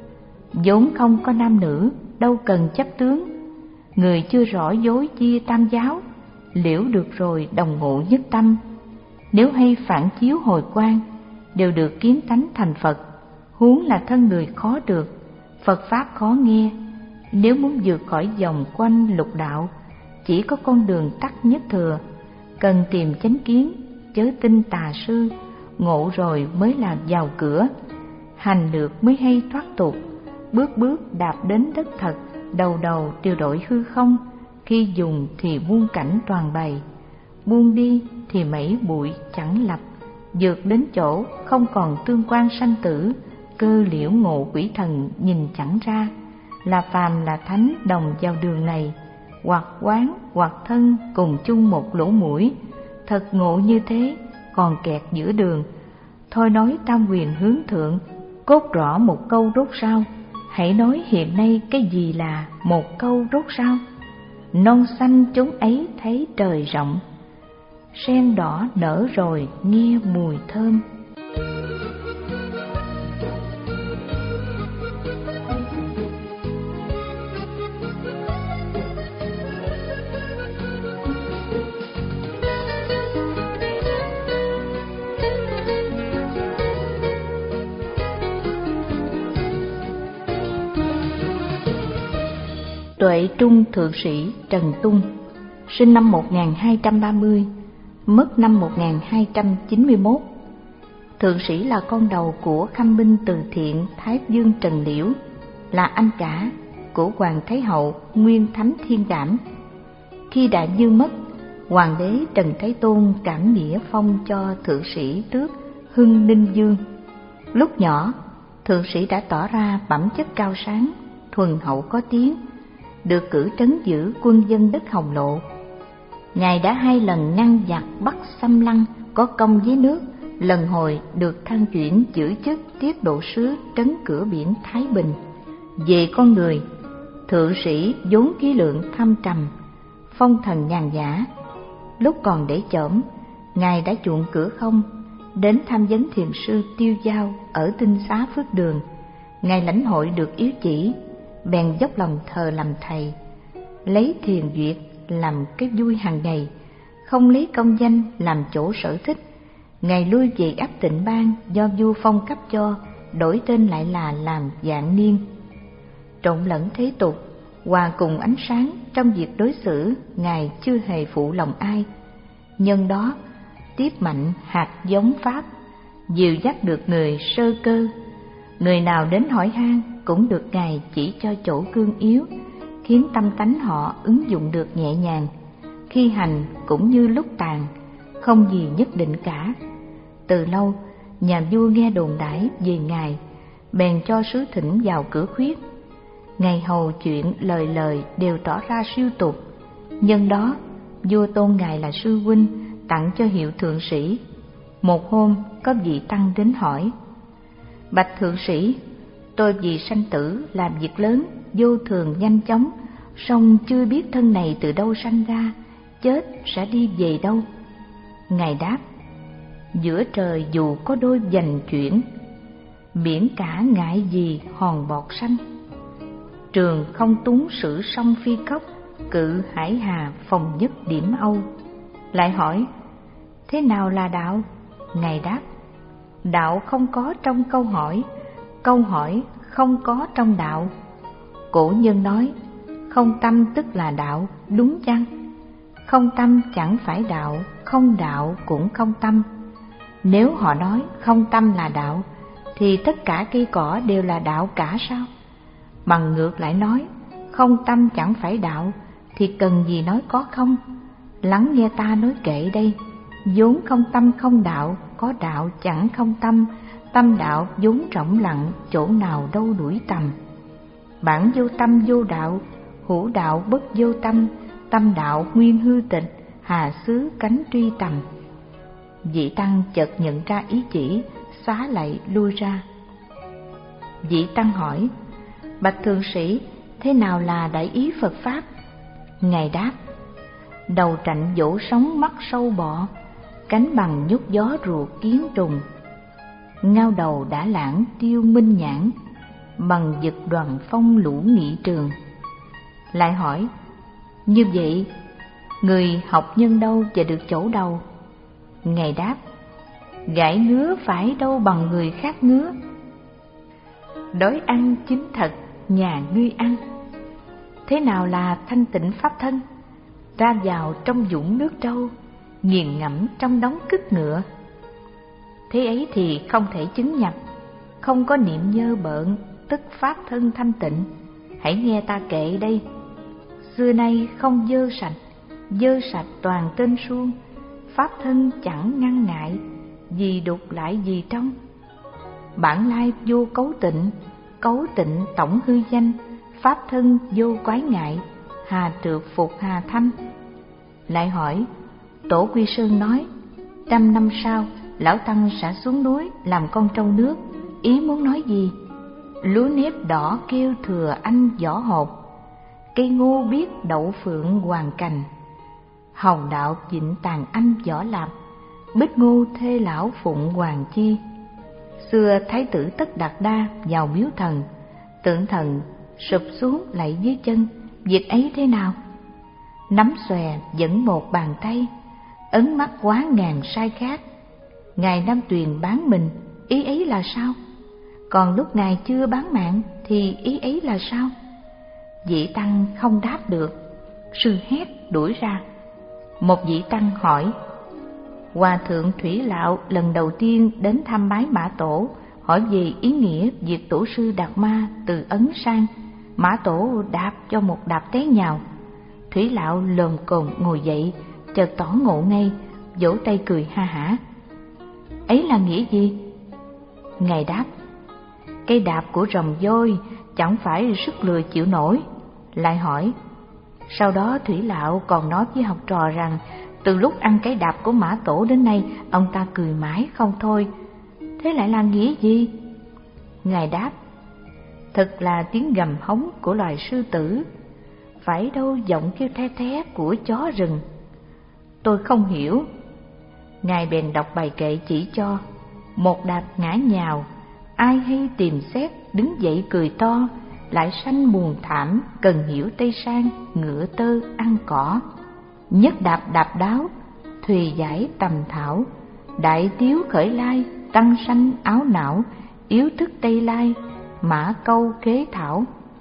S1: vốn không có nam nữ, đâu cần chấp tướng. Người chưa rõ dối chia tam giáo, liễu được rồi đồng ngộ nhất tâm. Nếu hay phản chiếu hồi quang, đều được kiến tánh thành Phật. Huống là thân người khó được, Phật pháp khó nghe. Nếu muốn vượt khỏi vòng quanh lục đạo, chỉ có con đường tắt nhất thừa. Cần tìm chánh kiến, chớ tin tà sư. Ngộ rồi mới là vào cửa, hành được mới hay thoát tục. Bước bước đạp đến đất thật, đầu đầu điều đổi hư không. Khi dùng thì muôn cảnh toàn bày, buông đi thì mảy bụi chẳng lập. Vượt đến chỗ không còn tương quan sanh tử, cơ liễu ngộ quỷ thần nhìn chẳng ra. Là phàm là thánh đồng vào đường này, hoặc quán hoặc thân cùng chung một lỗ mũi. Thật ngộ như thế còn kẹt giữa đường. Thôi nói tam quyền hướng thượng, cốt rõ một câu rốt rau. Hãy nói hiện nay cái gì là một câu rốt rau. Non xanh chúng ấy thấy trời rộng, sen đỏ nở rồi nghe mùi thơm. Tuệ Trung Thượng sĩ Trần Tung, sinh năm một nghìn hai trăm ba mươi, mất năm một nghìn hai trăm chín mươi mốt. Thượng sĩ là con đầu của Khâm binh từ thiện Thái Dương Trần Liễu, là anh cả của Hoàng Thái Hậu Nguyên Thánh Thiên Cảm. Khi Đại Dương mất, Hoàng đế Trần Thái Tôn cảm nghĩa phong cho thượng sĩ tước Hưng Ninh Dương. Lúc nhỏ, thượng sĩ đã tỏ ra phẩm chất cao sáng, thuần hậu có tiếng, được cử trấn giữ quân dân đất Hồng Lộ. Ngài đã hai lần ngăn giặc bắt xâm lăng, có công với nước, lần hồi được thăng chuyển giữ chức tiết độ sứ trấn cửa biển Thái Bình. Về con người, thượng sĩ vốn khí lượng thâm trầm, phong thần nhàn nhã. Lúc còn để chởm, Ngài đã chuộng Cửa Không, đến tham vấn thiền sư Tiêu Dao ở Tinh Xá Phước Đường. Ngài lãnh hội được yếu chỉ, bèn dốc lòng thờ làm thầy, lấy thiền duyệt làm cái vui hàng ngày, không lấy công danh làm chỗ sở thích. Ngài lui về ấp Tịnh Bang do vua phong cấp cho, đổi tên lại là làm Vạn Niên. Trộn lẫn thế tục, hòa cùng ánh sáng trong việc đối xử, Ngài chưa hề phụ lòng ai. Nhân đó, tiếp mạnh hạt giống Pháp, dìu dắt được người sơ cơ. Người nào đến hỏi han cũng được Ngài chỉ cho chỗ cương yếu, khiến tâm tánh họ ứng dụng được nhẹ nhàng. Khi hành cũng như lúc tàn, không gì nhất định cả. Từ lâu, nhà vua nghe đồn đãi về Ngài, bèn cho sứ thỉnh vào cửa khuyết. Ngài hầu chuyện lời lời đều tỏ ra siêu tục. Nhân đó, vua tôn Ngài là sư huynh, tặng cho hiệu thượng sĩ. Một hôm, có vị tăng đến hỏi: Bạch thượng sĩ, tôi vì sanh tử làm việc lớn, vô thường nhanh chóng, song chưa biết thân này từ đâu sanh ra, chết sẽ đi về đâu? Ngài đáp: giữa trời dù có đôi vành chuyển, biển cả ngại gì hòn bọt xanh. Trường không túng sử song phi cốc, cự hải hà phòng nhất điểm âu. Lại hỏi: thế nào là đạo? Ngài đáp: đạo không có trong câu hỏi, câu hỏi không có trong đạo. Cổ nhân nói: không tâm tức là đạo, đúng chăng? Không tâm chẳng phải đạo, không đạo cũng không tâm. Nếu họ nói không tâm là đạo, thì tất cả cây cỏ đều là đạo cả sao? Bằng ngược lại nói không tâm chẳng phải đạo, thì cần gì nói có không? Lắng nghe ta nói kệ đây. Vốn không tâm không đạo, có đạo chẳng không tâm. Tâm đạo vốn rỗng lặng, chỗ nào đâu đuổi tầm. Bản vô tâm vô đạo, hữu đạo bất vô tâm. Tâm đạo nguyên hư tịch, hà xứ cánh truy tầm. Vị tăng chợt nhận ra ý chỉ, xá lạy lui ra. Vị tăng hỏi: bạch thượng sĩ, thế nào là đại ý Phật Pháp? Ngài đáp: đầu trạnh vỗ sóng mắt sâu bọ, cánh bằng nhút gió ruột kiến trùng. Ngao đầu đã lãng tiêu minh nhãn, bằng giật đoàn phong lũ nghị trường. Lại hỏi: như vậy, người học nhân đâu và được chỗ đầu? Ngài đáp: gãi ngứa phải đâu bằng người khác ngứa. Đói ăn chính thật, nhà ngươi ăn. Thế nào là thanh tịnh pháp thân? Ra vào trong vũng nước trâu, nghiền ngẫm trong đống cứt ngựa. Thế ấy thì không thể chứng nhập. Không có niệm nhơ bợn, tức pháp thân thanh tịnh. Hãy nghe ta kệ đây. Xưa nay không dơ sạch, dơ sạch toàn tên suông. Pháp thân chẳng ngăn ngại, gì đục lại gì trong. Bản lai vô cấu tịnh, cấu tịnh tổng hư danh. Pháp thân vô quái ngại, hà trượt phục hà thanh. Lại hỏi: Tổ Quy Sơn nói trăm năm sau lão tăng sẽ xuống núi làm con trâu nước, ý muốn nói gì? Lúa nếp đỏ kêu thừa anh vỏ hộp, cây ngô biết đậu phượng hoàng cành. Hồng đạo vịnh tàn anh võ lạp, bích ngô thê lão phụng hoàng chi. Xưa thái tử Tất Đạt Đa vào miếu thần, tượng thần sụp xuống lạy dưới chân. Việc ấy thế nào? Nắm xòe dẫn một bàn tay, ấn mắt quá ngàn sai khác. Ngài Nam Tuyền bán mình, ý ấy là sao? Còn lúc Ngài chưa bán mạng thì ý ấy là sao? Vị tăng không đáp được, sư hét đuổi ra. Một vị tăng hỏi: Hòa thượng Thủy Lạo lần đầu tiên đến thăm bái Mã Tổ, hỏi về ý nghĩa việc tổ sư Đạt Ma từ Ấn sang. Mã Tổ đạp cho một đạp té nhào. Thủy Lạo lồm cồm ngồi dậy, chợt tỏ ngộ ngay, vỗ tay cười ha hả. Ấy là nghĩa gì? Ngài đáp, cây đạp của rồng voi chẳng phải sức lười chịu nổi. Lại hỏi, sau đó Thủy Lão còn nói với học trò rằng từ lúc ăn cái đạp của Mã Tổ đến nay, ông ta cười mãi không thôi. Thế lại là nghĩa gì? Ngài đáp, thật là tiếng gầm hống của loài sư tử, phải đâu giọng kêu the thé của chó rừng. Tôi không hiểu. Ngài bèn đọc bài kệ chỉ cho, một đạp ngã nhào, ai hay tìm xét, đứng dậy cười to, lại sanh buồn thảm, cần hiểu tây sang, ngựa tơ ăn cỏ. Nhất đạp đạp đáo, thùy giải tầm thảo, đại tiếu khởi lai, tăng sanh áo não, yếu thức tây lai, mã câu kế thảo.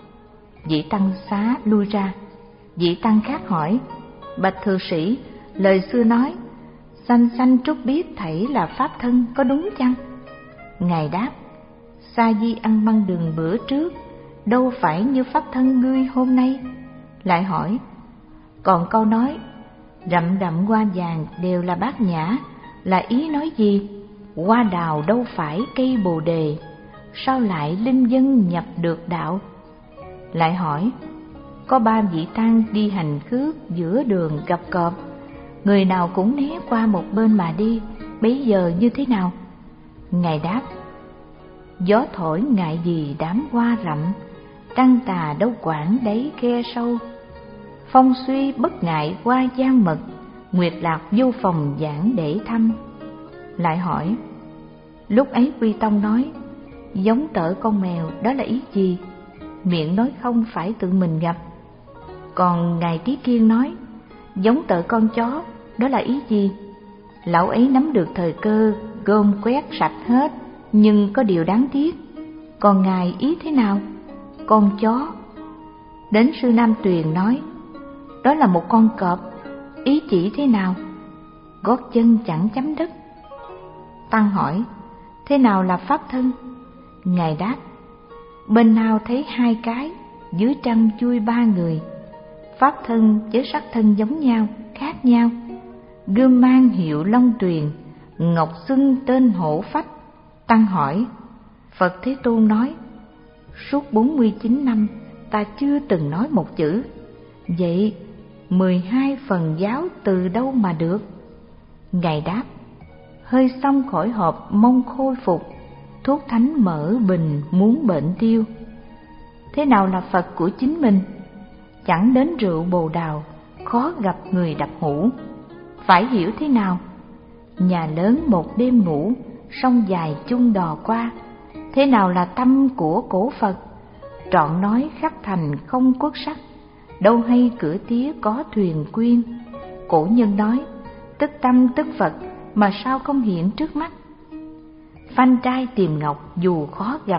S1: Vị tăng xá lui ra. Vị tăng khác hỏi, bạch thượng sĩ, lời xưa nói sanh sanh trúc biết thảy là pháp thân, có đúng chăng? Ngài đáp, sa di ăn măng đường bữa trước, đâu phải như pháp thân ngươi hôm nay. Lại hỏi, còn câu nói rậm đậm hoa vàng đều là bát nhã, là ý nói gì? Hoa đào đâu phải cây bồ đề, sao lại linh dân nhập được đạo? Lại hỏi, có ba vị tăng đi hành khước, giữa đường gặp cọp, người nào cũng né qua một bên mà đi, bấy giờ như thế nào? Ngài đáp, gió thổi ngại gì đám hoa rậm, trăng tà đâu quản đáy khe sâu, phong suy bất ngại hoa gian mật, nguyệt lạc vô phòng giảng để thăm. Lại hỏi, lúc ấy Quy Tông nói giống tợ con mèo, đó là ý gì? Miệng nói không phải tự mình gặp. Còn ngài Trí Kiên nói giống tợ con chó, đó là ý gì? Lão ấy nắm được thời cơ, gom quét sạch hết, nhưng có điều đáng tiếc. Còn ngài ý thế nào? Con chó. Đến sư Nam Tuyền nói đó là một con cọp, ý chỉ thế nào? Gót chân chẳng chấm đất. Tăng hỏi, thế nào là pháp thân? Ngài đáp, bên nào thấy hai cái, dưới trăng chui ba người. Pháp thân với sắc thân giống nhau, khác nhau. Gươm mang hiệu Long Tuyền, ngọc xưng tên Hổ Phách. Tăng hỏi, Phật Thế Tôn nói, suốt bốn mươi chín năm ta chưa từng nói một chữ. Vậy mười hai phần giáo từ đâu mà được? Ngài đáp, hơi xong khỏi hộp mong khôi phục, thuốc thánh mở bình muốn bệnh tiêu. Thế nào là Phật của chính mình? Chẳng đến rượu bồ đào, khó gặp người đập hũ. Phải hiểu thế nào? Nhà lớn một đêm ngủ, sông dài chung đò qua. Thế nào là tâm của cổ Phật? Trọn nói khắc thành không quốc sắc, đâu hay cửa tía có thuyền quyên. Cổ nhân nói, tức tâm tức Phật, mà sao không hiện trước mắt? Phanh trai tìm ngọc dù khó gặp,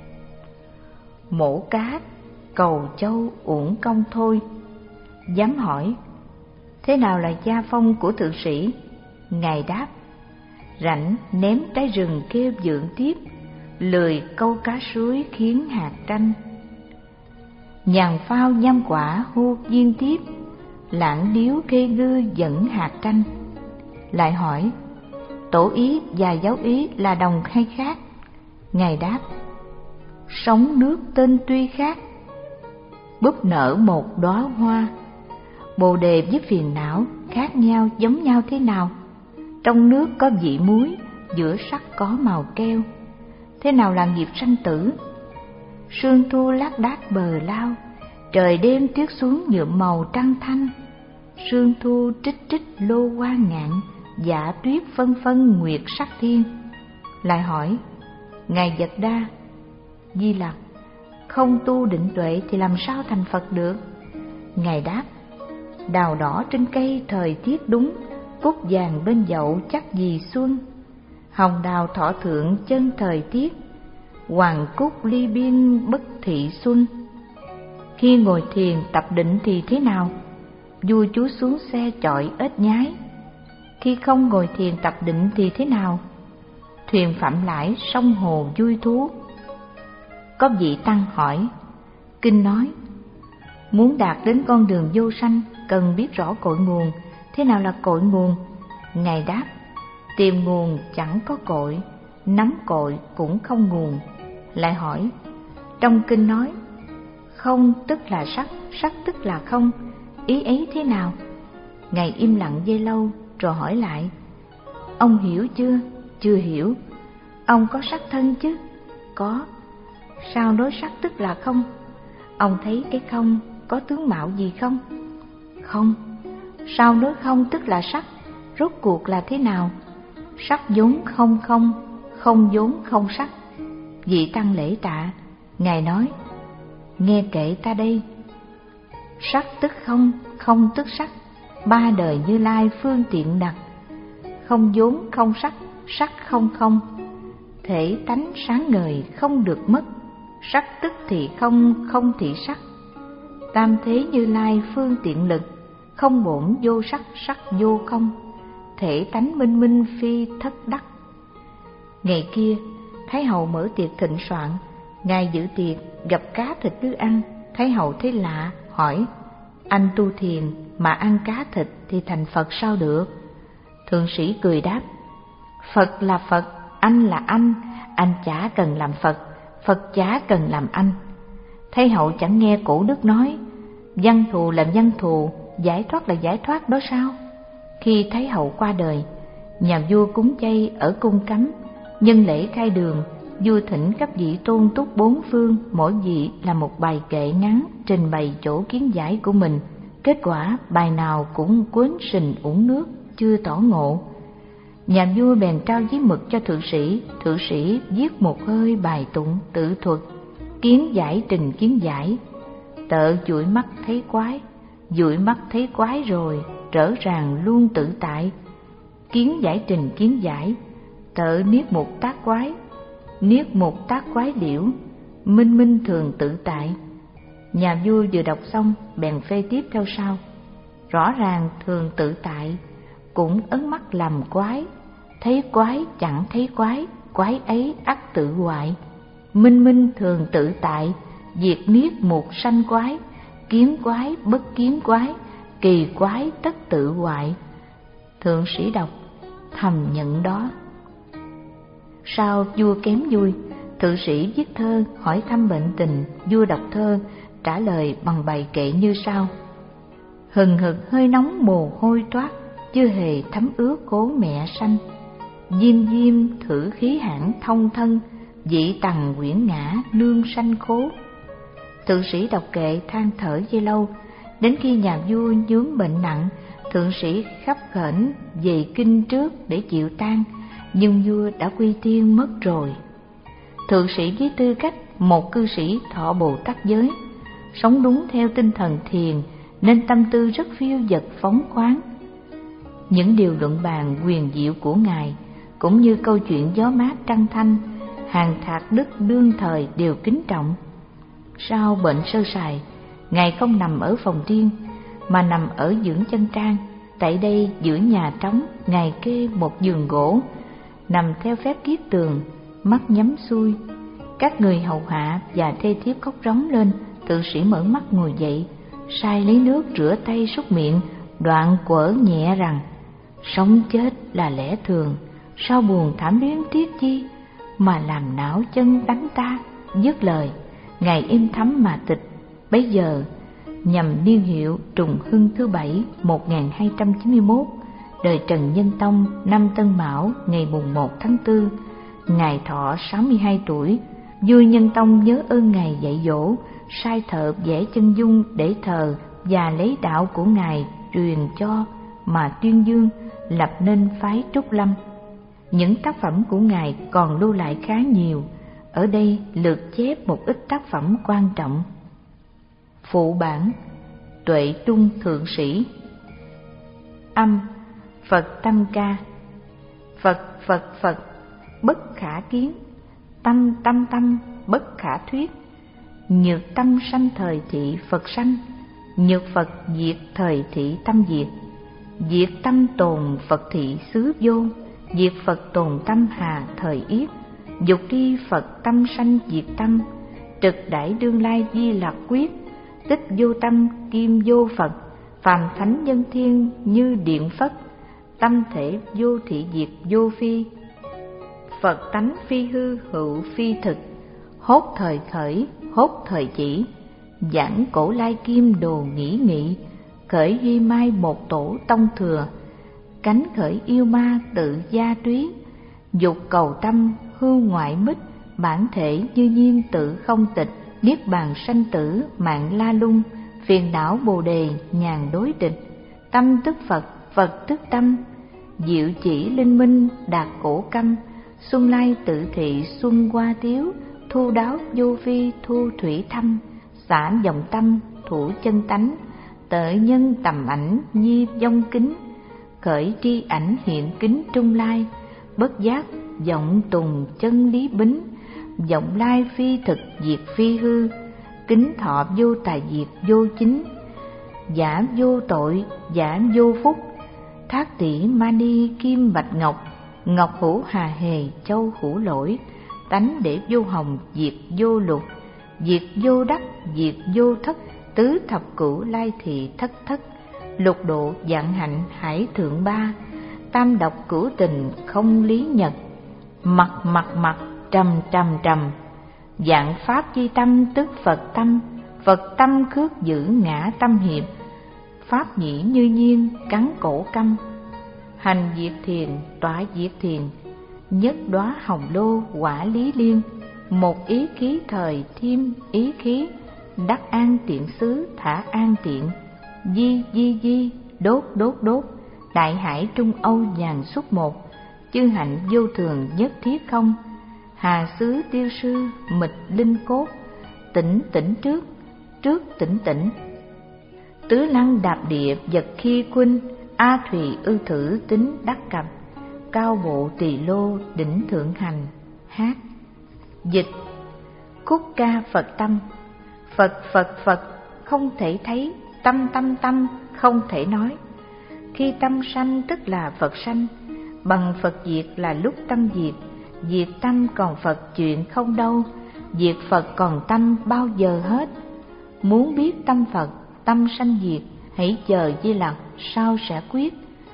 S1: mổ cá cầu châu uổng công thôi. Dám hỏi, thế nào là gia phong của thượng sĩ? Ngài đáp, rảnh ném trái rừng kêu vượng tiếp, lười câu cá suối khiến hạt tranh. Nhàn phao nhâm quả hô viên tiếp, lãng điếu kê ngư dẫn hạt tranh. Lại hỏi, tổ ý và giáo ý là đồng hay khác? Ngài đáp, sóng nước tên tuy khác, búp nở một đóa hoa. Bồ đề với phiền não khác nhau giống nhau thế nào? Trong nước có vị muối, giữa sắc có màu keo. Thế nào là nghiệp sanh tử? Sương thu lác đác bờ lao, trời đêm tuyết xuống nhuộm màu trăng thanh. Sương thu trích trích lô hoa ngạn, dạ tuyết phân phân nguyệt sắc thiên. Lại hỏi, ngài Vật Đa, Di Lặc, không tu định tuệ thì làm sao thành Phật được? Ngài đáp, đào đỏ trên cây thời tiết đúng, cúc vàng bên dậu chắc gì xuân. Hồng đào thọ thượng chân thời tiết, hoàng cúc ly biên bất thị xuân. Khi ngồi thiền tập định thì thế nào? Vua chúa xuống xe chọi ếch nhái. Khi không ngồi thiền tập định thì thế nào? Thuyền phạm lãi sông hồ vui thú. Có vị tăng hỏi, kinh nói, muốn đạt đến con đường vô sanh cần biết rõ cội nguồn, thế nào là cội nguồn? Ngài đáp, tìm nguồn chẳng có cội, nắm cội cũng không nguồn. Lại hỏi, trong kinh nói không tức là sắc, sắc tức là không, ý ấy thế nào? Ngài im lặng giây lâu rồi hỏi lại, ông hiểu chưa? Chưa hiểu. Ông có sắc thân chứ? Có. Sao nói sắc tức là không? Ông thấy cái không có tướng mạo gì không? Không. Sao nói không tức là sắc? Rốt cuộc là thế nào? Sắc vốn không không, không vốn không sắc. Vị tăng lễ tạ, Ngài nói, nghe kệ ta đây. Sắc tức không, không tức sắc, ba đời Như Lai phương tiện đặt. Không vốn không sắc, sắc không không, thể tánh sáng ngời không được mất. Sắc tức thì không, không thì sắc. Tam thế Như Lai phương tiện lực, không bổn vô sắc, sắc vô không, thể tánh minh minh phi thất đắc. Ngày kia, Thái hậu mở tiệc thịnh soạn, Ngài dự tiệc gặp cá thịt đưa ăn. Thái hậu thấy lạ, hỏi, anh tu thiền mà ăn cá thịt thì thành Phật sao được? Thượng sĩ cười đáp, Phật là Phật, anh là anh, anh chả cần làm Phật, Phật chả cần làm anh. Thái hậu chẳng nghe cổ đức nói, văn thù làm văn thù, giải thoát là giải thoát đó sao? Khi Thái hậu qua đời, nhà vua cúng chay ở cung cấm, nhân lễ khai đường, vua thỉnh các vị tôn túc bốn phương, mỗi vị là một bài kệ ngắn trình bày chỗ kiến giải của mình. Kết quả bài nào cũng quến sình uống nước, chưa tỏ ngộ. Nhà vua bèn trao giấy mực cho thượng sĩ, thượng sĩ viết một hơi bài tụng tự thuật, kiến giải trình kiến giải. Tợ dụi mắt thấy quái, dụi mắt thấy quái rồi, rõ ràng luôn tự tại. Kiến giải trình kiến giải, tợ niết một tác quái, niết một tác quái liễu, minh minh thường tự tại. Nhà vua vừa đọc xong bèn phê tiếp theo sau, rõ ràng thường tự tại, cũng ấn mắt làm quái, thấy quái chẳng thấy quái, quái ấy ắt tự hoại. Minh minh thường tự tại, diệt niết một sanh quái, kiến quái bất kiến quái, kỳ quái tất tự hoại. Thượng sĩ đọc thầm nhận đó. Sao vua kém vui, thượng sĩ viết thơ hỏi thăm bệnh tình, vua đọc thơ trả lời bằng bài kệ như sau: hừng hực hơi nóng mồ hôi toát, chưa hề thấm ướt cố mẹ sanh. Diêm diêm thử khí hãn thông thân, dị tằng quyển ngã nương sanh khố. Thượng sĩ đọc kệ than thở dây lâu, đến khi nhà vua vướng bệnh nặng, thượng sĩ khắp khểnh về kinh trước để chịu tang, nhưng vua đã quy tiên mất rồi. Thượng sĩ với tư cách một cư sĩ thọ Bồ Tát giới, sống đúng theo tinh thần thiền nên tâm tư rất phiêu dật phóng khoáng. Những điều luận bàn huyền diệu của Ngài cũng như câu chuyện gió mát trăng thanh, hàng thạc đức đương thời đều kính trọng. Sau bệnh sơ sài, Ngài không nằm ở phòng riêng mà nằm ở dưỡng chân trang. Tại đây giữa nhà trống, Ngài kê một giường gỗ, nằm theo phép kiết tường, mắt nhắm xuôi. Các người hầu hạ và thê thiếp khóc rống lên. Thượng sĩ mở mắt ngồi dậy, sai lấy nước rửa tay súc miệng, đoạn quở nhẹ rằng: sống chết là lẽ thường, sao buồn thảm luyến tiếc chi, mà làm não chân đánh ta. Dứt lời, Ngài im thấm mà tịch. Bấy giờ nhằm niên hiệu Trùng Hưng thứ bảy một nghìn hai trăm chín mươi mốt, đời Trần Nhân Tông, năm Tân Mão, ngày mùng một tháng tư, Ngài thọ sáu mươi hai tuổi. Vua Nhân Tông nhớ ơn Ngài dạy dỗ, sai thợ vẽ chân dung để thờ và lấy đạo của Ngài truyền cho mà tuyên dương, lập nên phái Trúc Lâm. Những tác phẩm của Ngài còn lưu lại khá nhiều, ở đây lược chép một ít tác phẩm quan trọng. Phụ bản: Tuệ Trung Thượng Sĩ. Âm: Phật Tâm Ca. Phật Phật Phật bất khả kiến, tâm tâm tâm bất khả thuyết. Nhược tâm sanh thời thị Phật sanh, nhược Phật diệt thời thị tâm diệt. Diệt tâm tồn Phật thị xứ vô, diệt Phật tồn tâm hà thời yết. Dục đi Phật tâm sanh diệt tâm, trực đại đương lai di lạc quyết. Tích vô tâm kim vô Phật, phàm thánh nhân thiên như điện phất, tâm thể vô thị diệt vô phi. Phật tánh phi hư hữu phi thực, hốt thời khởi hốt thời chỉ. Giảng cổ lai kim đồ nghĩ nghị, khởi duy mai một tổ tông thừa. Cánh khởi yêu ma tự gia túy, dục cầu tâm hưu ngoại mít. Bản thể như nhiên tự không tịch, niết bàn sanh tử mạng la lung. Phiền não bồ đề nhàn đối địch, tâm tức Phật Phật tức tâm. Diệu chỉ linh minh đạt cổ câm, xuân lai tự thị xuân hoa tiếu. Thu đáo vô phi thu thủy thâm, xả dòng tâm thủ chân tánh. Tự nhân tầm ảnh nhi vong kính, khởi tri ảnh hiện kính trung lai. Bất giác vọng tùng chân lý bính, vọng lai phi thực diệt phi hư. Kính thọ vô tài diệt vô chính, giả vô tội giả vô phúc. Thác tỷ mani kim bạch ngọc, ngọc hữu hà hề châu hữu lỗi. Tánh để vô hồng diệt vô lục, diệt vô đắc diệt vô thất. Tứ thập cửu lai thị thất thất, lục độ vạn hạnh hải thượng ba. Tam độc cửu tình không lý nhật, mặt mặt mặt trầm trầm trầm. Dạng pháp chi tâm tức Phật tâm, Phật tâm khước giữ ngã tâm hiệp. Pháp nhĩ như nhiên cắn cổ câm, hành diệt thiền tỏa diệt thiền. Nhất đóa hồng lô quả lý liên, một ý khí thời thêm ý khí. Đắc an tiện xứ thả an tiện, di di di đốt đốt đốt. Đại hải trung âu vàng xuất một, chư hạnh vô thường nhất thiết không. Hà xứ tiêu sư mịch linh cốt, tỉnh tỉnh trước trước tỉnh tỉnh. Tứ lăng đạp địa vật khi khuynh, A thùy ư thử tính đắc cập. Cao bộ tỳ lô đỉnh thượng hành. Hát. Dịch. Khúc ca Phật tâm. Phật Phật Phật không thể thấy, tâm tâm tâm không thể nói. Khi tâm sanh tức là Phật sanh, bằng Phật diệt là lúc tâm diệt. Diệt tâm còn Phật chuyện không đâu, diệt Phật còn tâm bao giờ hết. Muốn biết tâm Phật, tâm sanh diệt, hãy chờ Di Lặc sao sẽ quyết.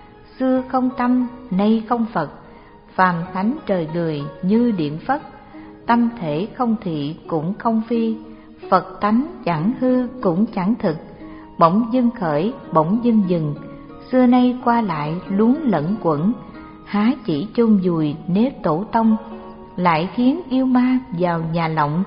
S1: Xưa không tâm, nay không Phật, phàm thánh trời lười như điện phất. Tâm thể không thị cũng không phi, Phật tánh chẳng hư cũng chẳng thực. Bỗng dưng khởi, bỗng dưng dừng, xưa nay qua lại luống lẫn quẩn. Há chỉ chôn vùi nếp tổ tông, lại khiến yêu ma vào nhà lộng.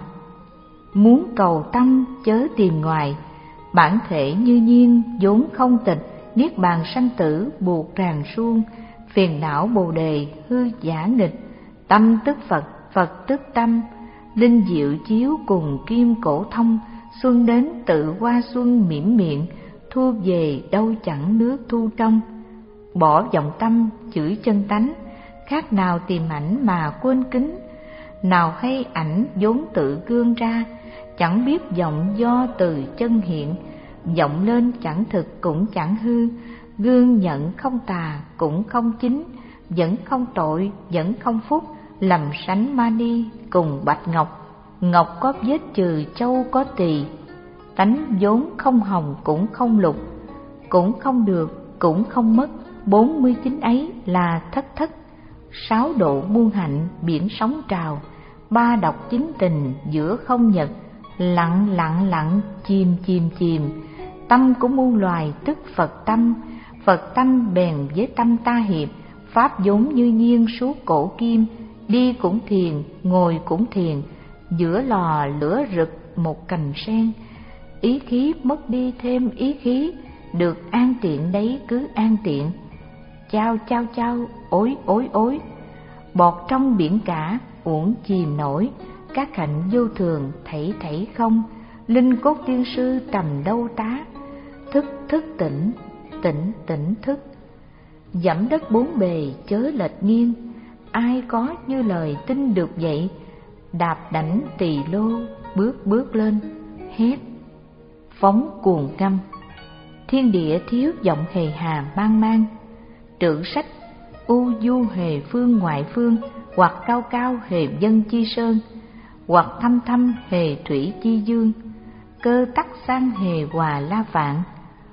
S1: Muốn cầu tâm chớ tìm ngoài, bản thể như nhiên vốn không tịch. Niết bàn sanh tử buộc ràng suông, phiền não bồ đề hư giả nghịch. Tâm tức Phật, Phật tức tâm, linh diệu chiếu cùng kim cổ thông. Xuân đến tự hoa xuân mỉm miệng, thu về đâu chẳng nước thu trong. Bỏ vọng tâm chửi chân tánh, khác nào tìm ảnh mà quên kính. Nào hay ảnh vốn tự gương ra, chẳng biết vọng do từ chân hiện. Vọng lên chẳng thực cũng chẳng hư, gương nhận không tà cũng không chính. Vẫn không tội vẫn không phúc, lầm sánh mani cùng bạch ngọc. Ngọc có vết trừ châu có tỳ, tánh vốn không hồng cũng không lục. Cũng không được cũng không mất, bốn mươi chín ấy là thất thất. Sáu độ muôn hạnh biển sóng trào, ba độc chính tình giữa không nhật. Lặng lặng lặng chìm chìm chìm, tâm của muôn loài tức Phật tâm. Phật tâm bèn với tâm ta hiệp, pháp vốn như nhiên suốt cổ kim. Đi cũng thiền, ngồi cũng thiền, giữa lò lửa rực một cành sen. Ý khí mất đi thêm ý khí, được an tiện đấy cứ an tiện. Chao chao chao, ối ối ối, bọt trong biển cả uổng chìm nổi. Các hạnh vô thường thảy thảy không, linh cốt tiên sư tầm đâu tá. Thức thức tỉnh, tỉnh tỉnh thức, dẫm đất bốn bề chớ lệch nghiêng. Ai có như lời tin được vậy, đạp đảnh tỳ lô bước bước lên. Hét. Phóng cuồng ngâm. Thiên địa thiếu giọng hề hà mang mang, trữ sách u du hề phương ngoại phương. Hoặc cao cao hề dân chi sơn, hoặc thâm thâm hề thủy chi dương. Cơ tắc sang hề hòa la vạn,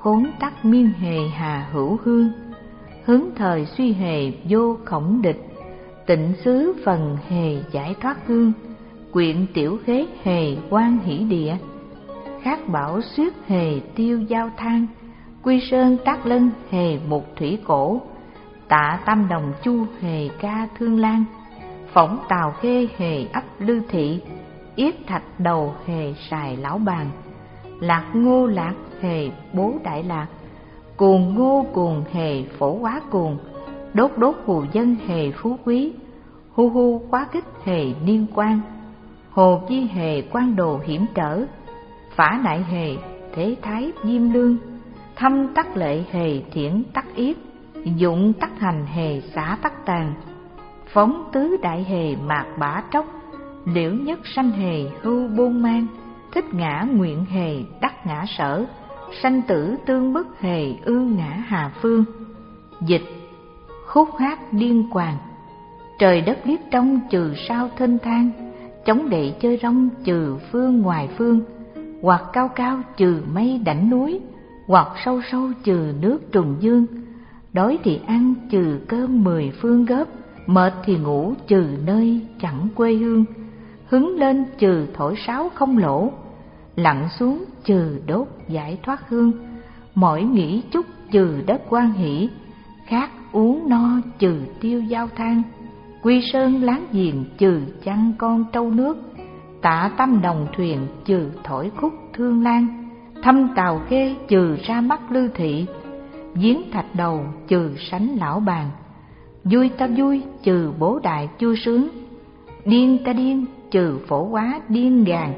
S1: khốn tắc miên hề hà hữu hương, hứng thời suy hề vô khổng địch, tịnh xứ phần hề giải thoát hương, quyện tiểu khế hề quan hỷ địa, khát bảo xuyết hề tiêu giao thang, quy sơn tác lân hề mục thủy cổ, tạ tam đồng chu hề ca thương lan, phỏng tào khê hề ấp lư thị, yết thạch đầu hề sài lão bàn, lạc ngô lạc hề bố đại lạc, cuồng ngô cuồng hề phổ quá cuồng, đốt đốt hù dân hề phú quý, hu hu quá kích hề niên quan, hồ chi hề quan đồ hiểm trở, phả đại hề thế thái diêm lương, thâm tắc lệ hề thiển tắc yết, dụng tắc hành hề xả tắc tàn, phóng tứ đại hề mạc bả tróc, liễu nhất sanh hề hưu bôn mang, thích ngã nguyện hề đắc ngã sở, sanh tử tương bức hề ư ngã hà phương. Dịch: khúc hát điên cuồng, trời đất liếc trong trừ sao thênh thang, chống đậy chơi rong trừ phương ngoài phương, hoặc cao cao trừ mây đảnh núi, hoặc sâu sâu trừ nước trùng dương, đói thì ăn trừ cơm mười phương góp, mệt thì ngủ trừ nơi chẳng quê hương, hứng lên trừ thổi sáo không lỗ, lặn xuống trừ đốt giải thoát hương, mỏi nghĩ chút trừ đất quan hỷ, khát uống no trừ tiêu giao thang, quy sơn láng giềng trừ chăn con trâu nước, tạ tâm đồng thuyền trừ thổi khúc thương lan, thâm tào khê trừ ra mắt lư thị, giếng thạch đầu trừ sánh lão bàn, vui ta vui trừ bố đại chua sướng, điên ta điên trừ phổ quá điên gàn.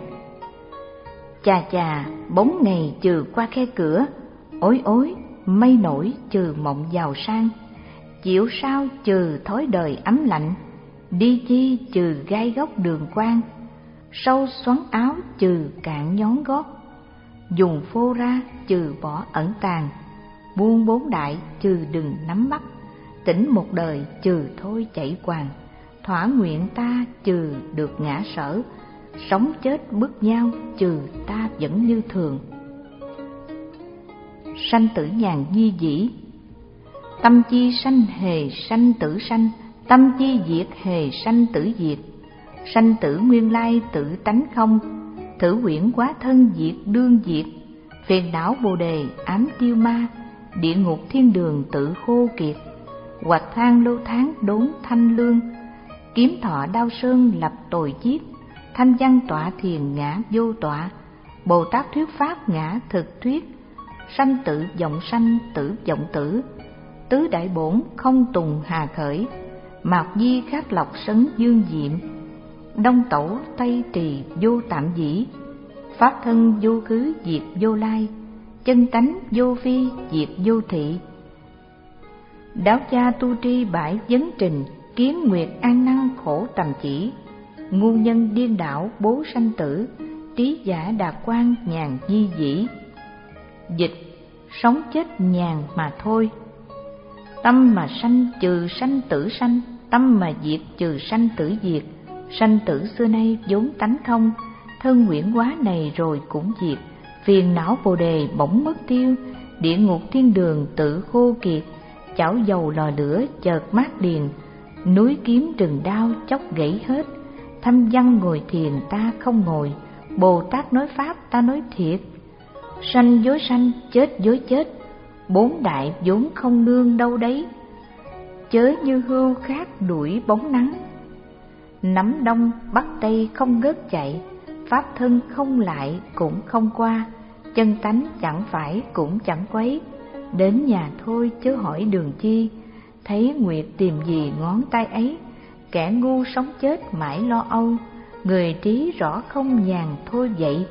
S1: Chà chà bóng ngày trừ qua khe cửa, ối ối mây nổi trừ mộng giàu sang, chịu sao trừ thói đời ấm lạnh, đi chi trừ gai góc đường quan, sâu xoắn áo trừ cạn nhón gót, dùng phô ra trừ bỏ ẩn tàng, buông bốn đại trừ đừng nắm bắt, tỉnh một đời trừ thôi chảy quàng, thỏa nguyện ta trừ được ngã sở, sống chết bước nhau trừ ta vẫn như thường. Sanh tử nhàn nhi dĩ, tâm chi sanh hề sanh tử sanh, tâm chi diệt hề sanh tử diệt, sanh tử nguyên lai tự tánh không, thử quyển quá thân diệt đương diệt, phiền não bồ đề ám tiêu ma, địa ngục thiên đường tự khô kiệt, hoạch than lô tháng đốn thanh lương, kiếm thọ đao sơn lập tồi chiết, thanh văn tọa thiền ngã vô tọa, Bồ Tát thuyết pháp ngã thực thuyết, sanh tử vọng sanh tử vọng tử, tứ đại bổn không tùng hà khởi, mạt di khát lộc sấn dương diệm, đông tẩu tây trì vô tạm dĩ, pháp thân vô khứ diệt vô lai, chân tánh vô phi diệt vô thị. Đáo cha tu tri bãi vấn trình, kiến nguyệt an năng khổ tầm chỉ, ngu nhân điên đảo bố sanh tử, trí giả đạt quan nhàn di dĩ. Dịch: sống chết nhàn mà thôi. Tâm mà sanh trừ sanh tử sanh, tâm mà diệt trừ sanh tử diệt, sanh tử xưa nay vốn tánh không, thân nguyện hóa này rồi cũng diệt, phiền não bồ đề bỗng mất tiêu, địa ngục thiên đường tự khô kiệt, chảo dầu lò lửa chợt mát liền, núi kiếm rừng đao chốc gãy hết, thâm văn ngồi thiền ta không ngồi, Bồ Tát nói pháp ta nói thiệt, sanh dối sanh chết dối chết, bốn đại vốn không nương đâu đấy, chớ như hươu khác đuổi bóng nắng, nắm đông bắt tây không ngớt chạy, pháp thân không lại cũng không qua, chân tánh chẳng phải cũng chẳng quấy, đến nhà thôi chớ hỏi đường chi, thấy nguyệt tìm gì ngón tay ấy, kẻ ngu sống chết mãi lo âu, người trí rõ không nhàn thôi vậy.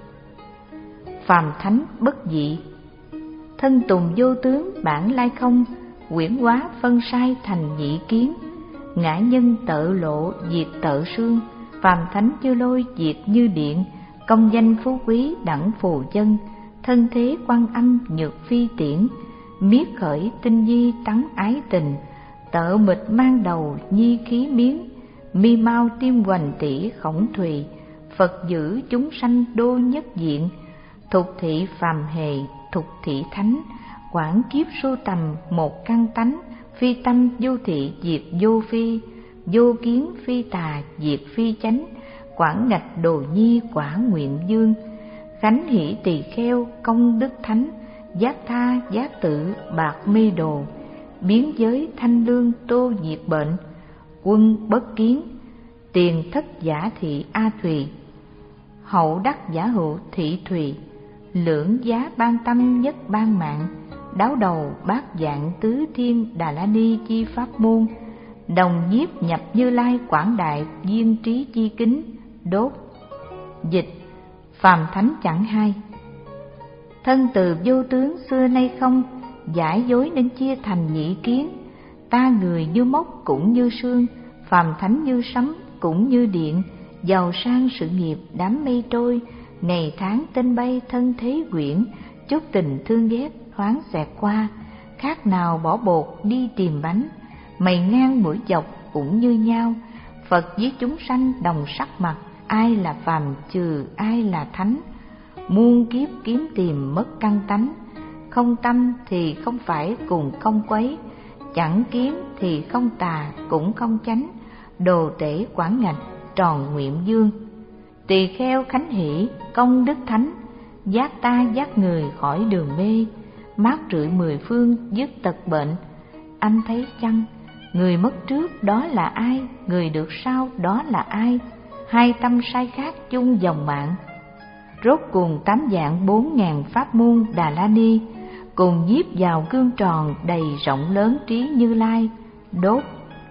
S1: Phàm thánh bất dị, thân tùng vô tướng bản lai không, quyển hóa phân sai thành nhị kiến, ngã nhân tự lộ diệt tự sương, phàm thánh như lôi diệt như điện, công danh phú quý đẳng phù dân, thân thế quan âm nhược phi tiễn, miết khởi tinh di tắng ái tình, tợ mịch mang đầu nhi khí miếng, mi mau tim hoành tỷ khổng thùy, Phật giữ chúng sanh đô nhất diện, thục thị phàm hề thục thị thánh, quảng kiếp sưu tầm một căn tánh, phi tâm vô thị diệt vô phi, vô kiến phi tà diệt phi chánh, quảng ngạch đồ nhi quả nguyện dương, khánh hỷ tỳ kheo công đức thánh, giác tha giác tự bạc mê đồ, biến giới thanh lương tô diệt bệnh, quân bất kiến, tiền thất giả thị A Thùy, hậu đắc giả hữu thị Thùy, lưỡng giá ban tâm nhất ban mạng, đáo đầu bát dạng tứ thiên Đà La Ni chi pháp môn, đồng nhiếp nhập Như Lai quảng đại viên trí chi kính, đốt. Dịch phàm thánh chẳng hai. Thân từ vô tướng xưa nay không, giải dối nên chia thành nhị kiến, ta người như mốc cũng như sương, phàm thánh như sấm cũng như điện, giàu sang sự nghiệp đám mây trôi, ngày tháng tên bay thân thế quyển, chút tình thương ghét thoáng xẹt qua, khác nào bỏ bột đi tìm bánh, mày ngang mũi dọc cũng như nhau, Phật với chúng sanh đồng sắc mặt, ai là phàm trừ ai là thánh, muôn kiếp kiếm tìm mất căn tánh, không tâm thì không phải cùng không quấy, chẳng kiến thì không tà cũng không chánh, đồ tể quảng ngạch tròn nguyện dương, tỳ kheo khánh hỷ công đức thánh, giác ta giác người khỏi đường mê, mát rượi mười phương dứt tật bệnh. Anh thấy chăng, người mất trước đó là ai, người được sau đó là ai, hai tâm sai khác chung dòng mạng. Rốt cùng tám dạng bốn ngàn pháp môn Đà La Ni, cùng nhiếp vào gương tròn đầy rộng lớn trí Như Lai, đốt.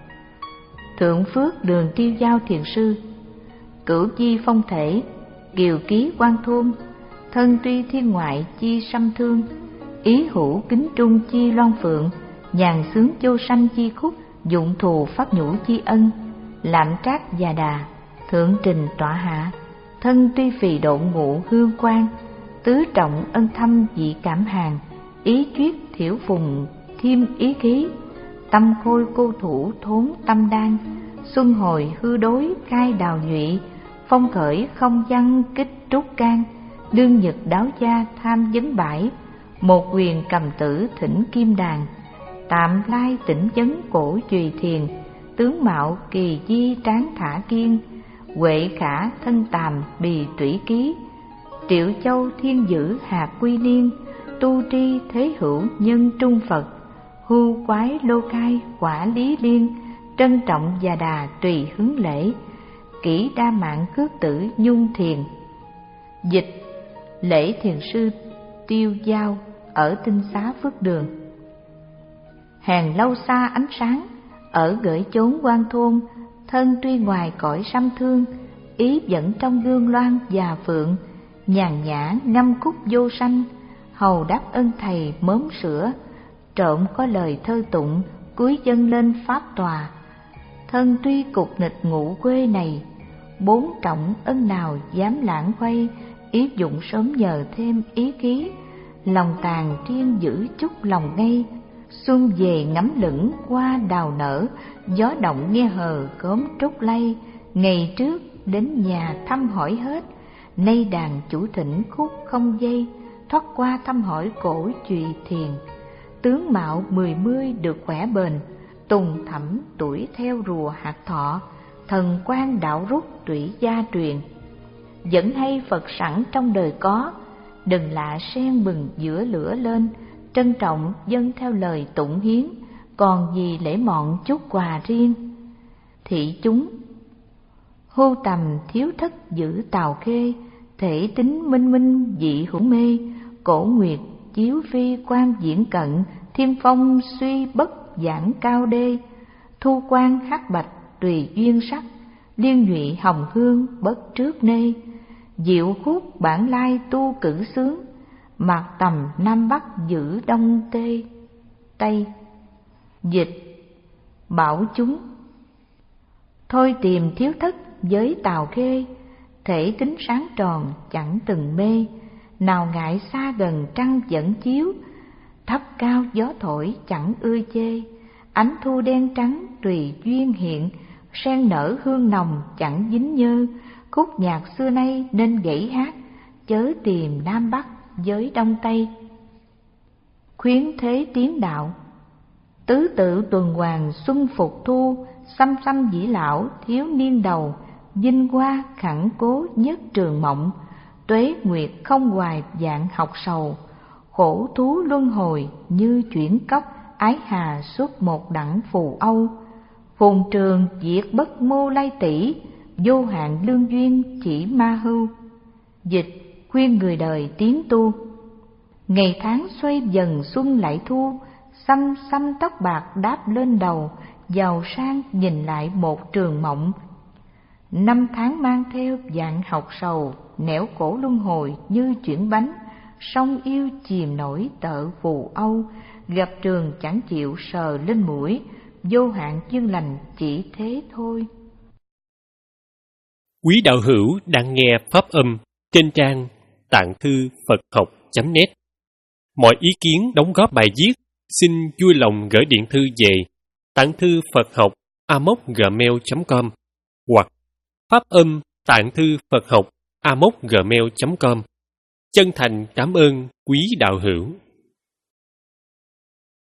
S1: Thượng Phước Đường Tiêu Giao Thiền Sư, cửu chi phong thể, kiều ký quan thôn, thân tuy thiên ngoại chi xăm thương, ý hữu kính trung chi loan phượng, nhàn sướng châu sanh chi khúc, dụng thù pháp nhũ chi ân, lạm trác già đà, thượng trình tọa hạ, thân tuy phì độ ngụ hương quan, tứ trọng ân thâm dị cảm hàng, ý chuyết thiểu phùng thêm ý khí, tâm khôi cô thủ thốn tâm đan, xuân hồi hư đối khai đào nhụy, phong khởi không văn kích trúc can, đương nhật đáo gia tham vấn bãi, một quyền cầm tử thỉnh kim đàn, tạm lai tỉnh vấn cổ chùy thiền, tướng mạo kỳ di tráng thả kiên, huệ khả thân tàm bì tủy ký, triệu châu thiên dữ hạt quy niên, tu tri thế hữu nhân trung Phật, hưu quái lô cai quả lý liên, trân trọng già đà tùy hướng lễ, kỹ đa mạng cước tử nhung thiền. Dịch lễ thiền sư Tiêu Giao ở Tinh Xá Phước Đường. Hàng lâu xa ánh sáng, ở gửi chốn quan thôn, thân tuy ngoài cõi sâm thương, ý vẫn trong gương loan và phượng, nhàn nhã ngâm khúc vô sanh, hầu đáp ơn thầy mớm sữa, trộm có lời thơ tụng, cúi dâng lên pháp tòa. Thân tuy cục nghịch ngụ quê này, bốn trọng ân nào dám lãng quay, ý dụng sớm nhờ thêm ý khí, lòng tàn riêng giữ chút lòng ngây, xuân về ngắm lửng qua đào nở, gió động nghe hờ gốm trúc lay, ngày trước đến nhà thăm hỏi hết, nay đàn chủ thỉnh khúc không dây, thoát qua thăm hỏi cổ chùy thiền, tướng mạo mười mươi được khỏe bền, tùng thẩm tuổi theo rùa hạt thọ, thần quan đạo rút tủy gia truyền. Vẫn hay Phật sẵn trong đời có, đừng lạ sen bừng giữa lửa lên, trân trọng dâng theo lời tụng hiến, còn gì lễ mọn chút quà riêng. Thị chúng hưu tầm thiếu thất giữ tào khê, thể tính minh minh dị hữu mê, cổ nguyệt chiếu phi quan diễn cận, thiên phong suy bất giảng cao đê, thu quan hắc bạch tùy duyên sắc, liên nhụy hồng hương bất trước nê, diệu khúc bản lai tu cử sướng, mạc tầm nam bắc giữ đông tê tây. Dịch bảo chúng thôi tìm thiếu thất với tào khê, thể tính sáng tròn chẳng từng mê, nào ngại xa gần trăng vẫn chiếu, thấp cao gió thổi chẳng ưa chê, ánh thu đen trắng tùy duyên hiện, sen nở hương nồng chẳng dính nhơ, khúc nhạc xưa nay nên gãy hát, chớ tìm nam bắc với đông tây. khuyến thế tiến đạo. Tứ tự tuần hoàn xuân phục thu, xăm xăm dĩ lão thiếu niên đầu, vinh hoa khẳng cố nhất trường mộng, tuế nguyệt không hoài dạng học sầu, khổ thú luân hồi như chuyển cốc, ái hà suốt một đẳng phù âu. Phồn trường diệt bất mô lai tỷ, vô hạn lương duyên chỉ ma hưu. Dịch khuyên người đời tiến tu. Ngày tháng xoay dần xuân lại thu, xăm xăm tóc bạc đáp lên đầu, giàu sang nhìn lại một trường mộng. Năm tháng mang theo dạng học sầu, nẻo cổ luân hồi như chuyển bánh, sông yêu chìm nổi tợ phù âu, gặp trường chẳng chịu sờ lên mũi, vô hạn duyên lành chỉ thế thôi.
S2: Quý đạo hữu đang nghe pháp âm trên trang tạng thư Phật học chấm net. Mọi ý kiến đóng góp bài viết xin vui lòng gửi điện thư về tạng thư Phật học a m o c gmail chấm com hoặc pháp âm tạng thư Phật học a m o c gmail chấm com. Chân thành cảm ơn quý đạo hữu.